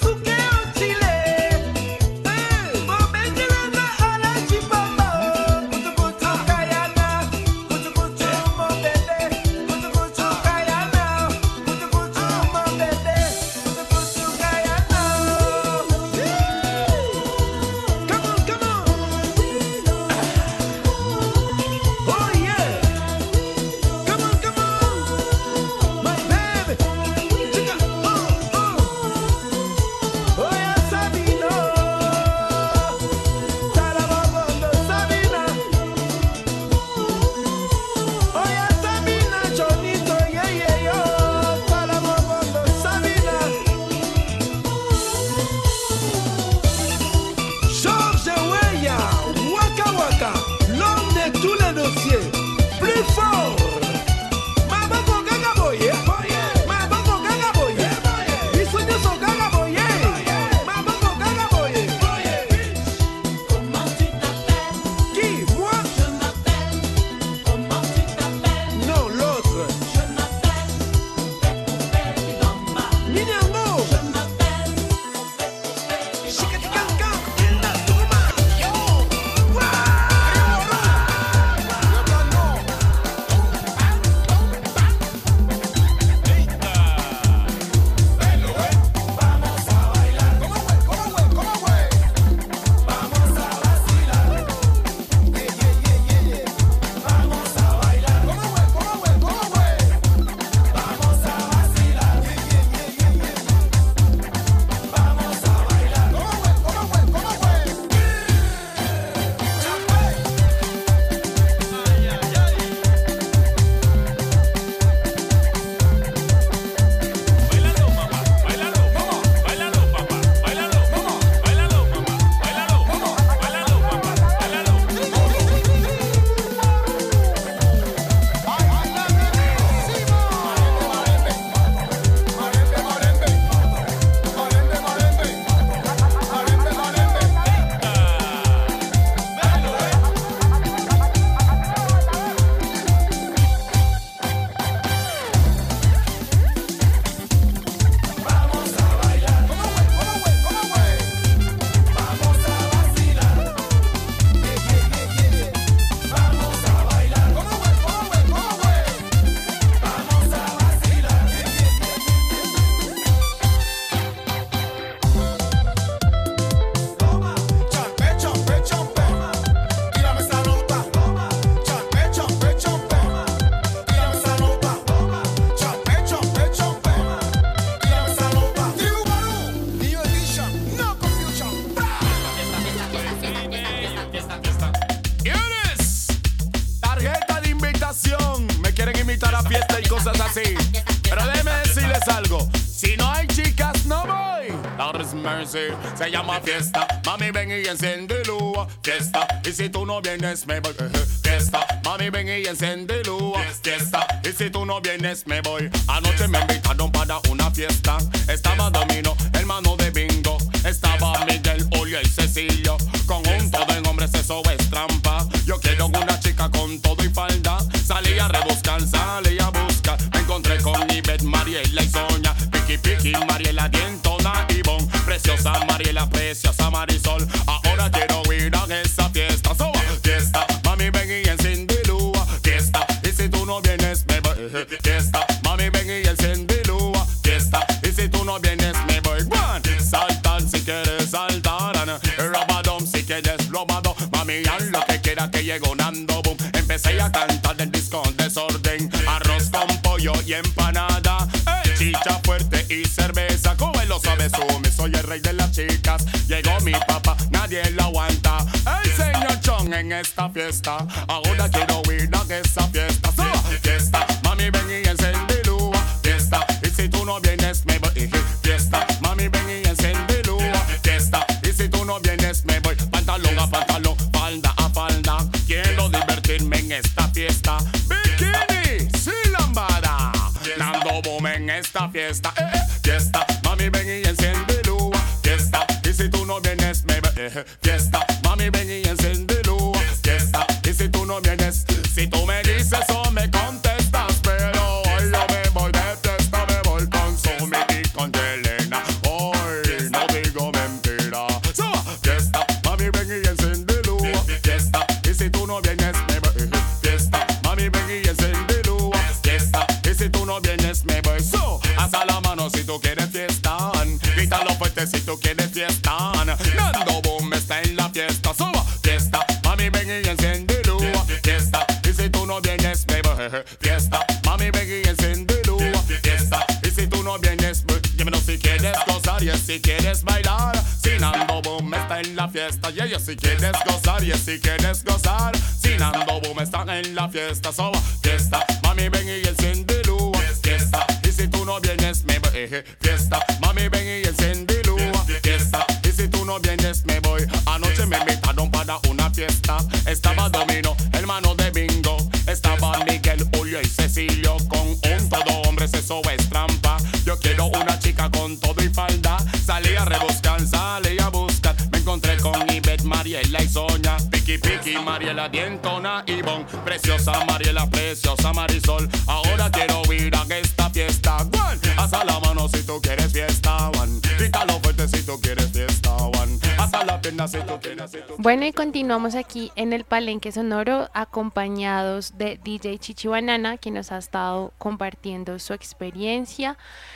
fiesta y cosas así. Pero déjeme decirles algo, si no hay chicas no voy. Lord is mercy, se llama fiesta. Mami ven y enciéndelo, fiesta. Y si tú no vienes me voy, fiesta. Mami ven y enciéndelo, fiesta. Y si tú no vienes me voy. Anoche me invitaron para una fiesta. Estaba Domino, hermano de Bingo. Estaba Miguel, Olio y Cecilio. Conjunto de hombres, eso es trampa. Yo quiero una chica con todo y falda. Salí a rebuscar, salí a buscar. Me encontré con Ivette, Mariela y Sonia. Piki Piki, Mariela, Dientona y Bon. Preciosa Mariela, preciosa Marisol. Ahora quiero ir a esa fiesta. So, fiesta, mami ven y enciéndelo. Fiesta, y si tú no vienes me voy. Fiesta, mami ven y enciéndelo. Fiesta, y si tú no vienes me voy. One, saltar si quieres saltar. Robadón si quieres robado. Mami haz lo que quiera que llego Nando Boom. Empecé a cantar del disco desorden. Arroz con pollo y empanada. Hey, chicha fuerte y cerveza. Como él lo sabe Sumi, soy el rey de las chicas. Llegó mi papá, nadie lo aguanta. El señor Chong en esta fiesta. Ahora quiero ir a esa fiesta. So, fiesta, mami ven y enciéndelo. Fiesta, y si tú no vienes me voy. Fiesta, mami ven y enciéndelo. Fiesta, y si tú no vienes me voy. Pantalón a pantalón, falda a falda. Quiero divertirme en esta fiesta. Bikini, sin lambada. Nando Boom en esta fiesta. Eh, eh. Fiesta, mami ven y enciéndelo. Fiesta, y si tú no vienes me voy. Eh, fiesta, mami ven y enciéndelo. Fiesta, y si tú no vienes. Si tú me dices o me contestas, pero hoy yo me voy de fiesta, me voy con Sumi y con Yelena. Hoy no digo mentira. So, fiesta, mami ven y enciéndelo. Fiesta, y si tú no vienes me voy. Fiesta, mami ven y enciéndelo. Fiesta, y si tú no vienes me voy. So, alza la mano si tú quieres fiesta. Grítalo fuerte si tú quieres fiesta. Nando Boom está en la fiesta. So, fiesta, mami ven y enciéndelo. Fiesta, y si tú no vienes me voy. Fiesta, mami ven y enciéndelo. Fiesta, y si tú no vienes voy. Dímelo si quieres gozar y si quieres bailar. Si Nando Boom está en la fiesta. Y yeah, si quieres gozar y si quieres gozar. Si Nando Boom está en la fiesta. So, fiesta, mami ven y enciéndelo. Fiesta, y si tú no vienes me voy. Fiesta, mami ven y enciéndelo. Fiesta, y si tú no vienes me voy. Anoche me invitaron para una fiesta. Estaba Domino, hermano de Bingo. Estaba Miguel, Julio y Cecilio. Con un todo hombres, eso es trampa. Yo quiero una chica con todo y falda. Salí a rebuscar, salí a buscar. Me encontré con Ivette, Mariela y Sonia. Piki Piki, Mariela, Dientona y Bon. Preciosa Mariela, preciosa Marisol. Ahora quiero ir a esta fiesta. One, alza la mano si tú quieres fiesta. One, grítalo fuerte si tú quieres fiesta. One, alza la pierna si tú quieres. Si tú... Bueno, y continuamos aquí en el Palenque Sonoro acompañados de D J Chichi Banana, quien nos ha estado compartiendo su experiencia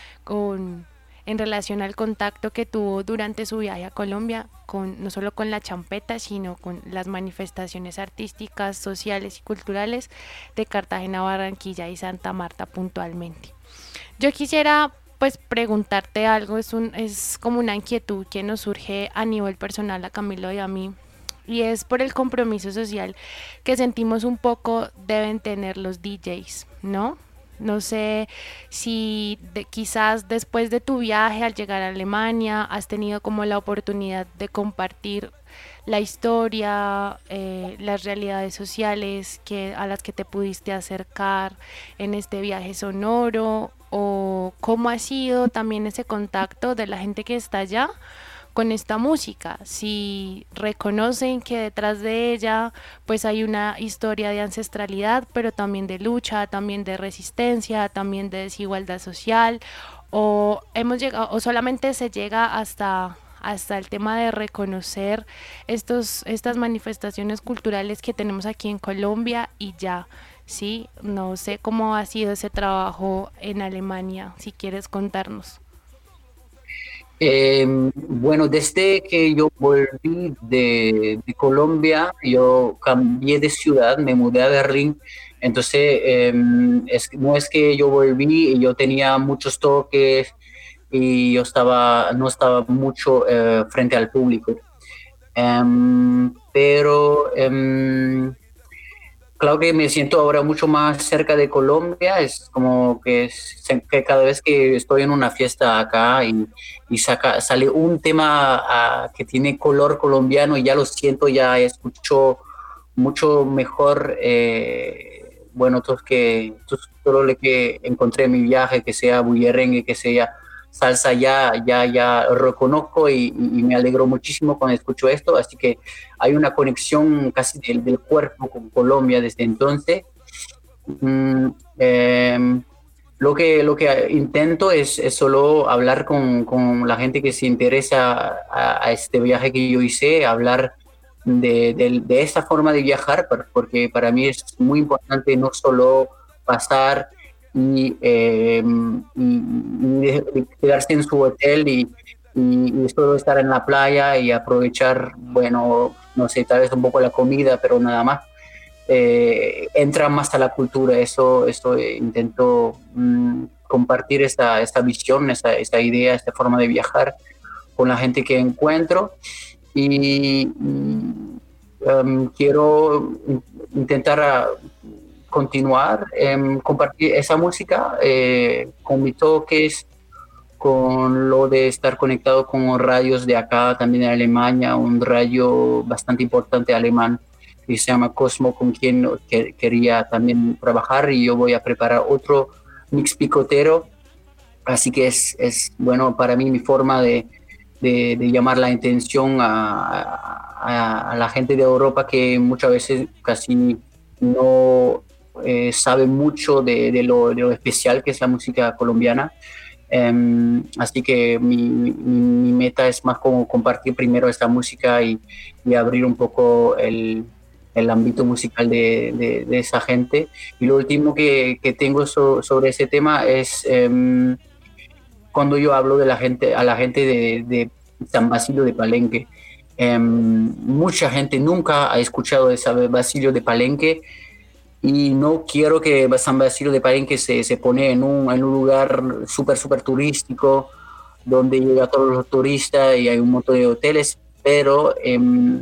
con, en relación al contacto que tuvo durante su viaje a Colombia, con, no solo con la champeta, sino con las manifestaciones artísticas, sociales y culturales de Cartagena, Barranquilla y Santa Marta puntualmente. Yo quisiera pues preguntarte algo, es, un, es como una inquietud que nos surge a nivel personal a Camilo y a mí, y es por el compromiso social que sentimos un poco deben tener los D Js, ¿no? No sé si de, quizás después de tu viaje al llegar a Alemania has tenido como la oportunidad de compartir la historia, eh, las realidades sociales que, a las que te pudiste acercar en este viaje sonoro, o cómo ha sido también ese contacto de la gente que está allá con esta música, si reconocen que detrás de ella pues hay una historia de ancestralidad, pero también de lucha, también de resistencia, también de desigualdad social, o hemos llegado, o solamente se llega hasta hasta el tema de reconocer estos estas manifestaciones culturales que tenemos aquí en Colombia y ya. Sí, no sé cómo ha sido ese trabajo en Alemania, si quieres contarnos. Eh, bueno, desde que yo volví de, de Colombia, yo cambié de ciudad, me mudé a Berlín. Entonces, eh, es, no es que yo volví y yo tenía muchos toques y yo estaba, no estaba mucho eh, frente al público. Um, pero um, claro que me siento ahora mucho más cerca de Colombia. Es como que, es, que cada vez que estoy en una fiesta acá y, y saca, sale un tema uh, que tiene color colombiano y ya lo siento, ya escucho mucho mejor. Eh, bueno, todo, que, todo lo que encontré en mi viaje, que sea bullerengue, que sea salsa, ya, ya, ya reconozco y, y me alegro muchísimo cuando escucho esto, así que hay una conexión casi del, del cuerpo con Colombia desde entonces. Mm, eh, lo, que, lo que intento es, es solo hablar con, con la gente que se interesa a, a este viaje que yo hice, hablar de, de, de esta forma de viajar, porque para mí es muy importante no solo pasar y, eh, y, y quedarse en su hotel y, y, y solo estar en la playa y aprovechar, bueno, no sé, tal vez un poco la comida, pero nada más. Eh, entra más a la cultura, eso, eso intento mm, compartir esta, esta visión, esta, esta idea, esta forma de viajar con la gente que encuentro y, y um, quiero intentar uh, continuar, eh, compartir esa música eh, con mis toques, con lo de estar conectado con radios de acá, también en Alemania, un radio bastante importante alemán que se llama Cosmo, con quien que, quería también trabajar, y yo voy a preparar otro mix picotero, así que es, es bueno, para mí mi forma de, de, de llamar la atención a, a, a la gente de Europa que muchas veces casi no Eh, sabe mucho de, de, lo, de lo especial que es la música colombiana. Um, así que mi, mi, mi meta es más como compartir primero esta música y, y abrir un poco el, el ámbito musical de, de, de esa gente. Y lo último que, que tengo so, sobre ese tema es um, cuando yo hablo de la gente, a la gente de, de San Basilio de Palenque. Um, mucha gente nunca ha escuchado de San Basilio de Palenque, y no quiero que San Basilio de Palenque se, se pone en un, en un lugar súper, súper turístico, donde llegan todos los turistas y hay un montón de hoteles, pero eh,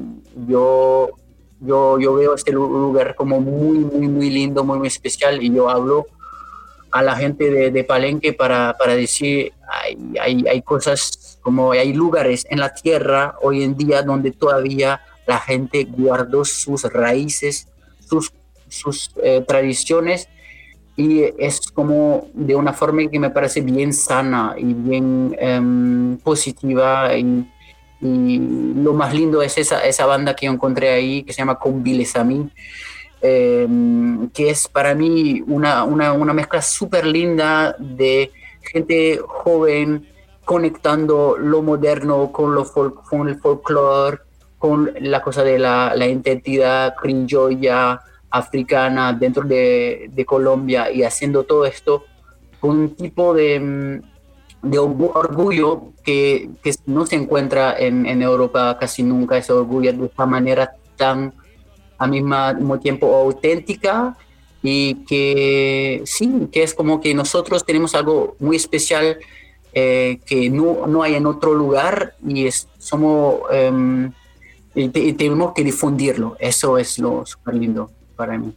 yo, yo, yo veo este lugar como muy, muy, muy lindo, muy, muy especial, y yo hablo a la gente de, de Palenque para, para decir, hay, hay, hay cosas, como hay lugares en la tierra hoy en día donde todavía la gente guardó sus raíces, sus sus eh, tradiciones, y es como de una forma que me parece bien sana y bien eh, positiva, y, y lo más lindo es esa, esa banda que yo encontré ahí que se llama Combilesami, eh, que es para mí una, una, una mezcla súper linda de gente joven conectando lo moderno con, lo folk, con el folclore, con la cosa de la, la identidad criolla africana dentro de, de Colombia, y haciendo todo esto con un tipo de, de orgullo que, que no se encuentra en, en Europa casi nunca, ese orgullo de esta manera tan al mismo tiempo auténtica, y que sí, que es como que nosotros tenemos algo muy especial eh, que no, no hay en otro lugar, y es, somos um, y, te, y tenemos que difundirlo. Eso es lo súper lindo para mí.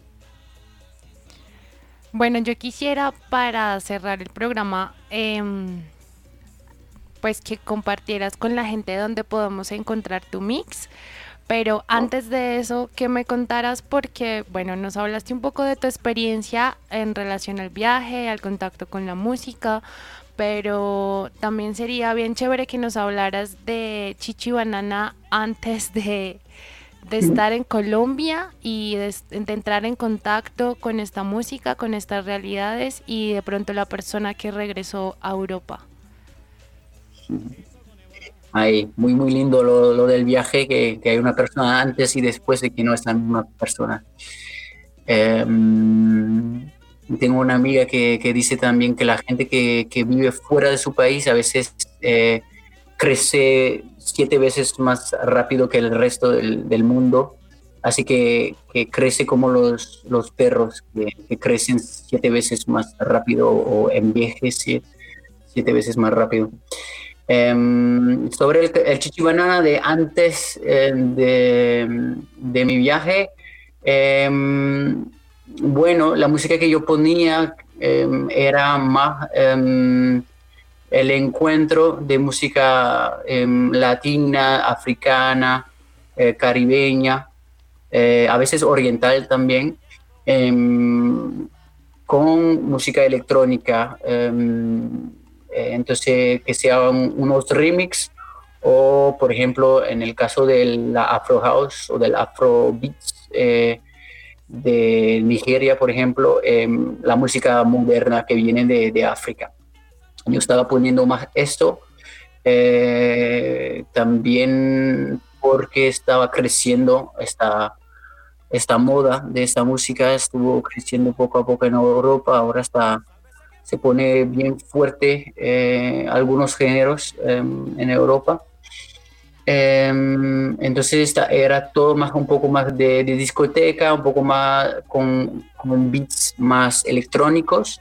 Bueno, yo quisiera, para cerrar el programa, eh, pues que compartieras con la gente dónde podemos encontrar tu mix, pero antes de eso que me contaras, porque bueno, nos hablaste un poco de tu experiencia en relación al viaje, al contacto con la música, pero también sería bien chévere que nos hablaras de Chichi Banana antes de de estar en Colombia y de, de entrar en contacto con esta música, con estas realidades, y de pronto la persona que regresó a Europa. Ay, muy muy lindo lo, lo del viaje, que, que hay una persona antes y después de que no es la misma persona. Eh, tengo una amiga que, que dice también que la gente que, que vive fuera de su país a veces eh, crece siete veces más rápido que el resto del, del mundo, así que, que crece como los, los perros, que, que crecen siete veces más rápido o envejecen siete veces más rápido. Um, sobre el, el Chichi Banana de antes eh, de, de mi viaje, Eh, bueno, la música que yo ponía eh, era más eh, el encuentro de música eh, latina, africana, eh, caribeña, eh, a veces oriental también, eh, con música electrónica. Eh, entonces, que sean unos remix o, por ejemplo, en el caso de la Afro House o del Afro Beats eh, de Nigeria, por ejemplo, eh, la música moderna que viene de, de África. Yo estaba poniendo más esto, eh, también porque estaba creciendo esta, esta moda de esta música, estuvo creciendo poco a poco en Europa, ahora está, se pone bien fuerte eh, algunos géneros eh, en Europa. Eh, entonces esta era todo más un poco más de, de discoteca, un poco más con, con beats más electrónicos.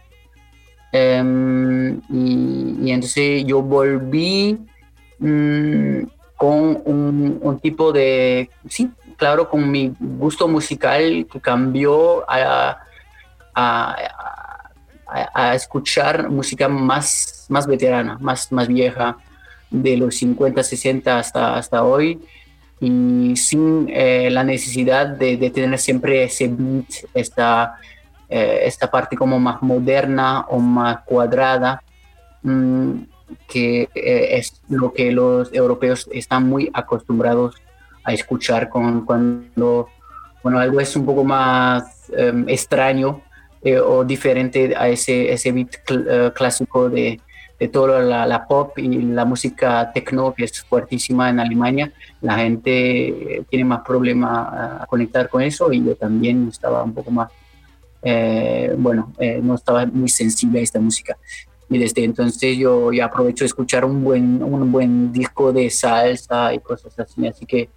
Um, y, y entonces yo volví um, con un, un tipo de, sí, claro, con mi gusto musical que cambió a, a, a, a escuchar música más, más veterana, más, más vieja, de los cincuenta, sesenta hasta, hasta hoy, y sin eh, la necesidad de, de tener siempre ese beat, esta... Eh, esta parte como más moderna o más cuadrada, mmm, que eh, es lo que los europeos están muy acostumbrados a escuchar con, cuando bueno, algo es un poco más eh, extraño eh, o diferente a ese, ese beat cl- uh, clásico de, de toda la, la pop y la música techno, que es fuertísima en Alemania. La gente tiene más problema a conectar con eso, y yo también estaba un poco más Eh, bueno, eh, no estaba muy sensible a esta música, y desde entonces yo ya aprovecho de escuchar un buen, un buen disco de salsa y cosas así, así que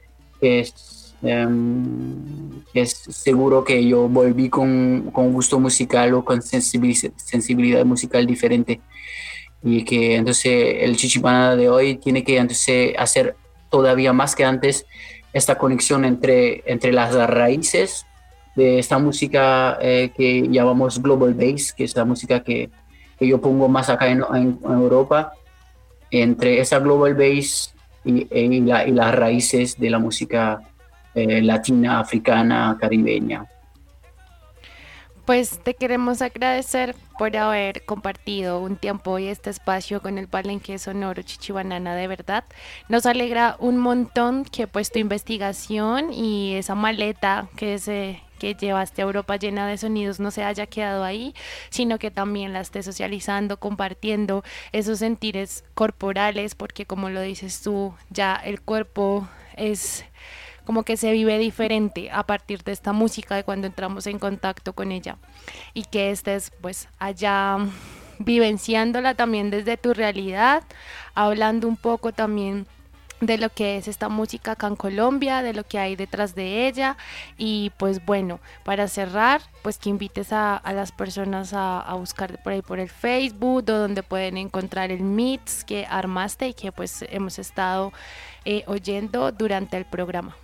es, eh, es seguro que yo volví con, con gusto musical o con sensibilidad, sensibilidad musical diferente, y que entonces el Chichi Banana de hoy tiene que entonces hacer todavía más que antes esta conexión entre, entre las raíces de esta música eh, que llamamos Global Bass, que es la música que, que yo pongo más acá en, en, en Europa, entre esa Global Bass y, y, la, y las raíces de la música eh, latina, africana, caribeña. Pues te queremos agradecer por haber compartido un tiempo y este espacio con el Palenque Sonoro Chichi Banana, de verdad. Nos alegra un montón que pues tu investigación y esa maleta que se... que llevaste a Europa llena de sonidos no se haya quedado ahí, sino que también la estés socializando, compartiendo esos sentires corporales, porque como lo dices tú, ya el cuerpo es como que se vive diferente a partir de esta música, de cuando entramos en contacto con ella, y que estés pues allá vivenciándola también desde tu realidad, hablando un poco también de lo que es esta música acá en Colombia, de lo que hay detrás de ella. Y pues bueno, para cerrar, pues que invites a, a las personas a, a buscar por ahí por el Facebook, donde pueden encontrar el mix que armaste y que pues hemos estado eh, oyendo durante el programa.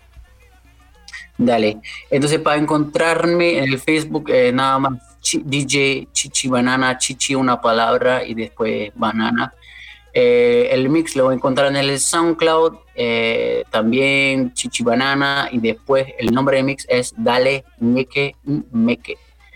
Dale, entonces para encontrarme en el Facebook, eh, nada más Ch- D J Chichi Banana, Chichi una palabra y después Banana. Eh, el mix lo voy a encontrar en el SoundCloud, eh, también Chichi Banana, y después el nombre del mix es Dale Ñeque y Meque.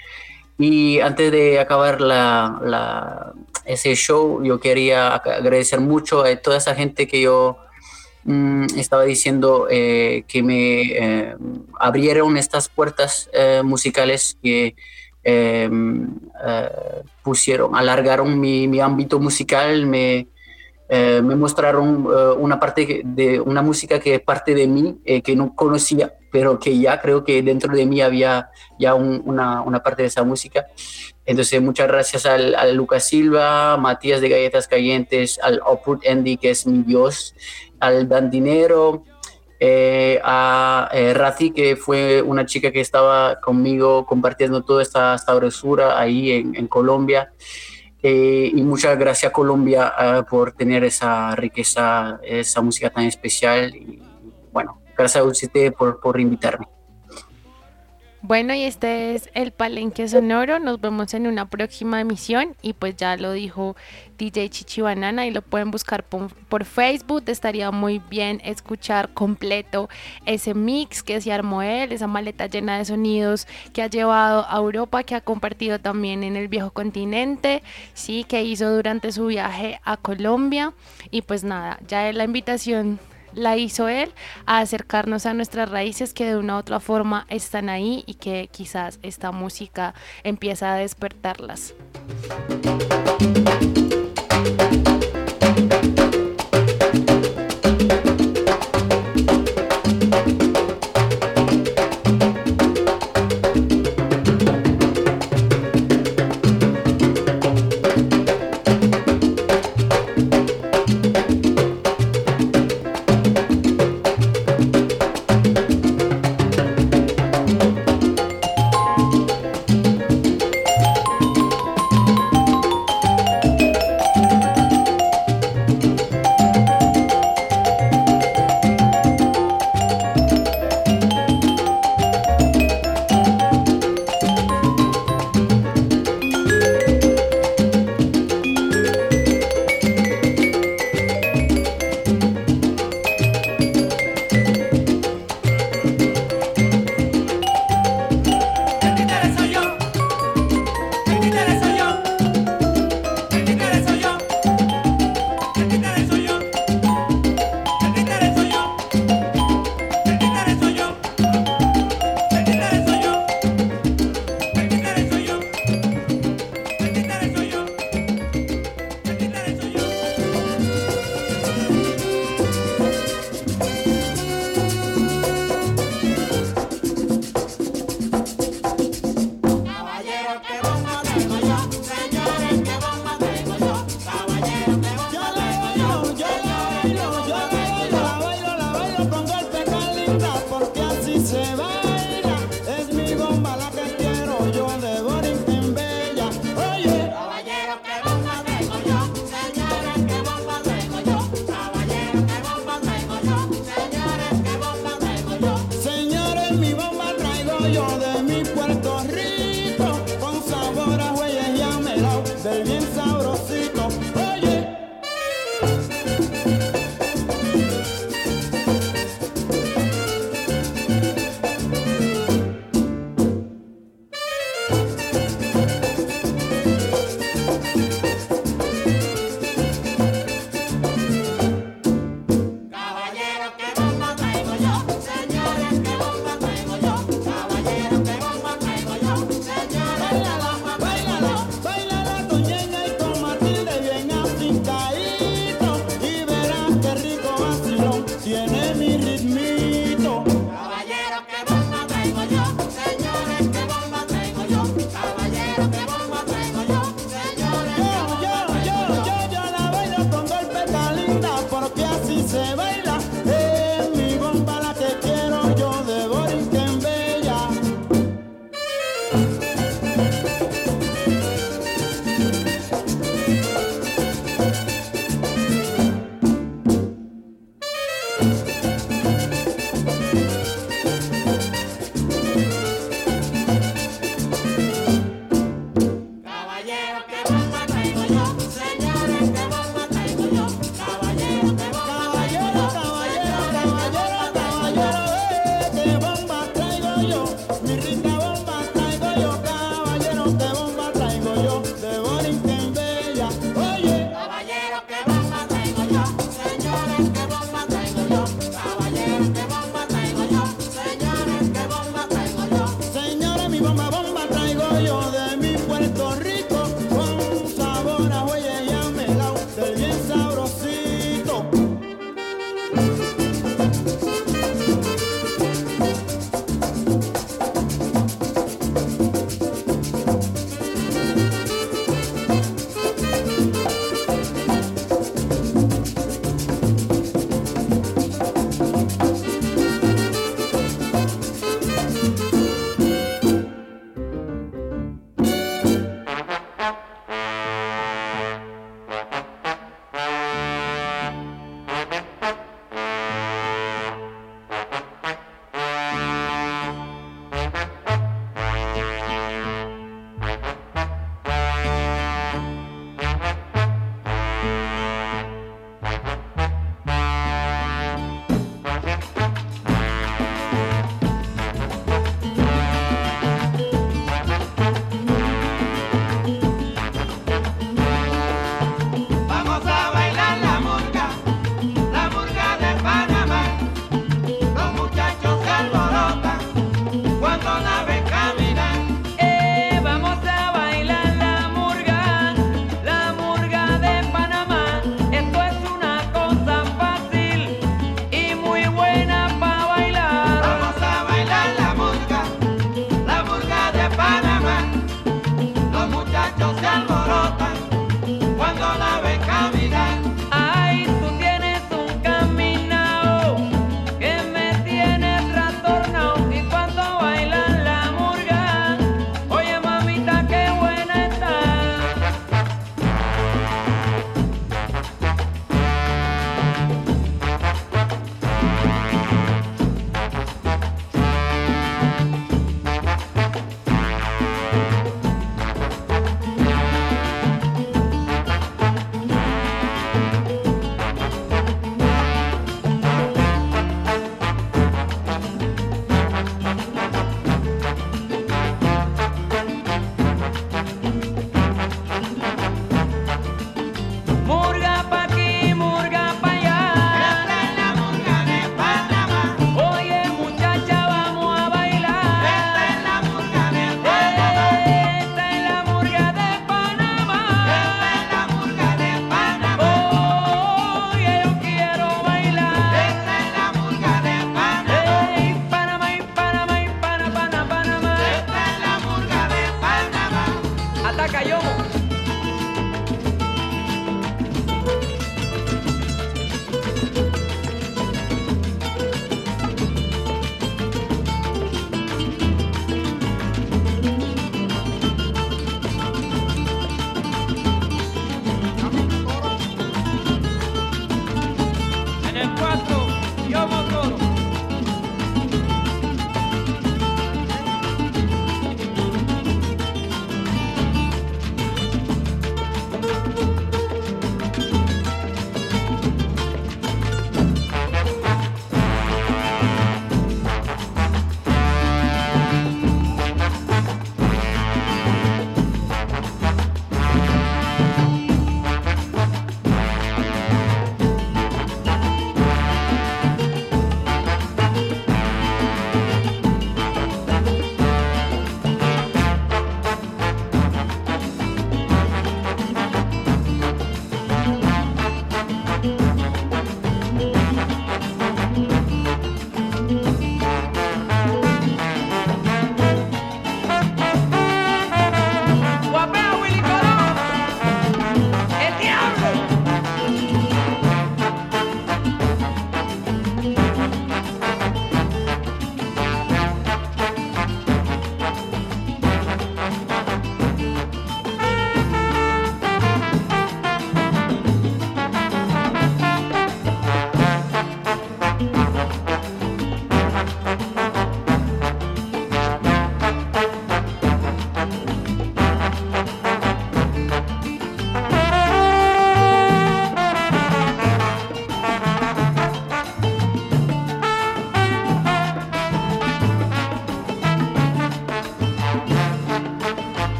Y antes de acabar la, la, ese show, yo quería agradecer mucho a toda esa gente que yo mmm, estaba diciendo eh, que me eh, abrieron estas puertas eh, musicales, que eh, eh, pusieron, alargaron mi, mi ámbito musical, me Eh, me mostraron uh, una parte de una música que es parte de mí, eh, que no conocía, pero que ya creo que dentro de mí había ya un, una, una parte de esa música. Entonces muchas gracias al, al Lucas Silva, Matías de Galletas Calientes, al Output Andy, que es mi dios, al Dandinero, eh, a eh, Rati, que fue una chica que estaba conmigo compartiendo toda esta sabrosura ahí en, en Colombia. Eh, y muchas gracias, Colombia, uh, por tener esa riqueza, esa música tan especial. Y bueno, gracias a usted por, por invitarme. Bueno, y este es el Palenque Sonoro. Nos vemos en una próxima emisión. Y pues ya lo dijo D J Chichi Banana y lo pueden buscar por, por Facebook. Estaría muy bien escuchar completo ese mix que se armó él, esa maleta llena de sonidos que ha llevado a Europa, que ha compartido también en el viejo continente, sí, que hizo durante su viaje a Colombia. Y pues nada, ya la invitación la hizo él a acercarnos a nuestras raíces que de una u otra forma están ahí y que quizás esta música empieza a despertarlas.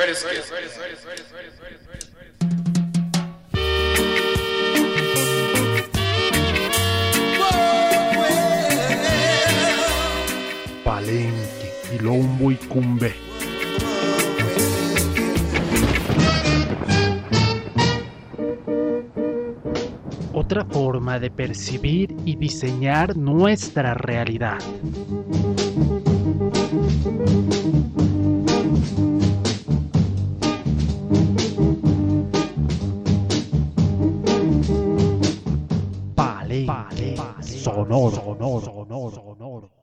ready, ready, ready, ready, ready, ready, ready, ready, Palenque, Quilombo y Cumbé. Otra forma de percibir y diseñar nuestra realidad. Palenque, sonoro, sonoro, sonoro, sonoro.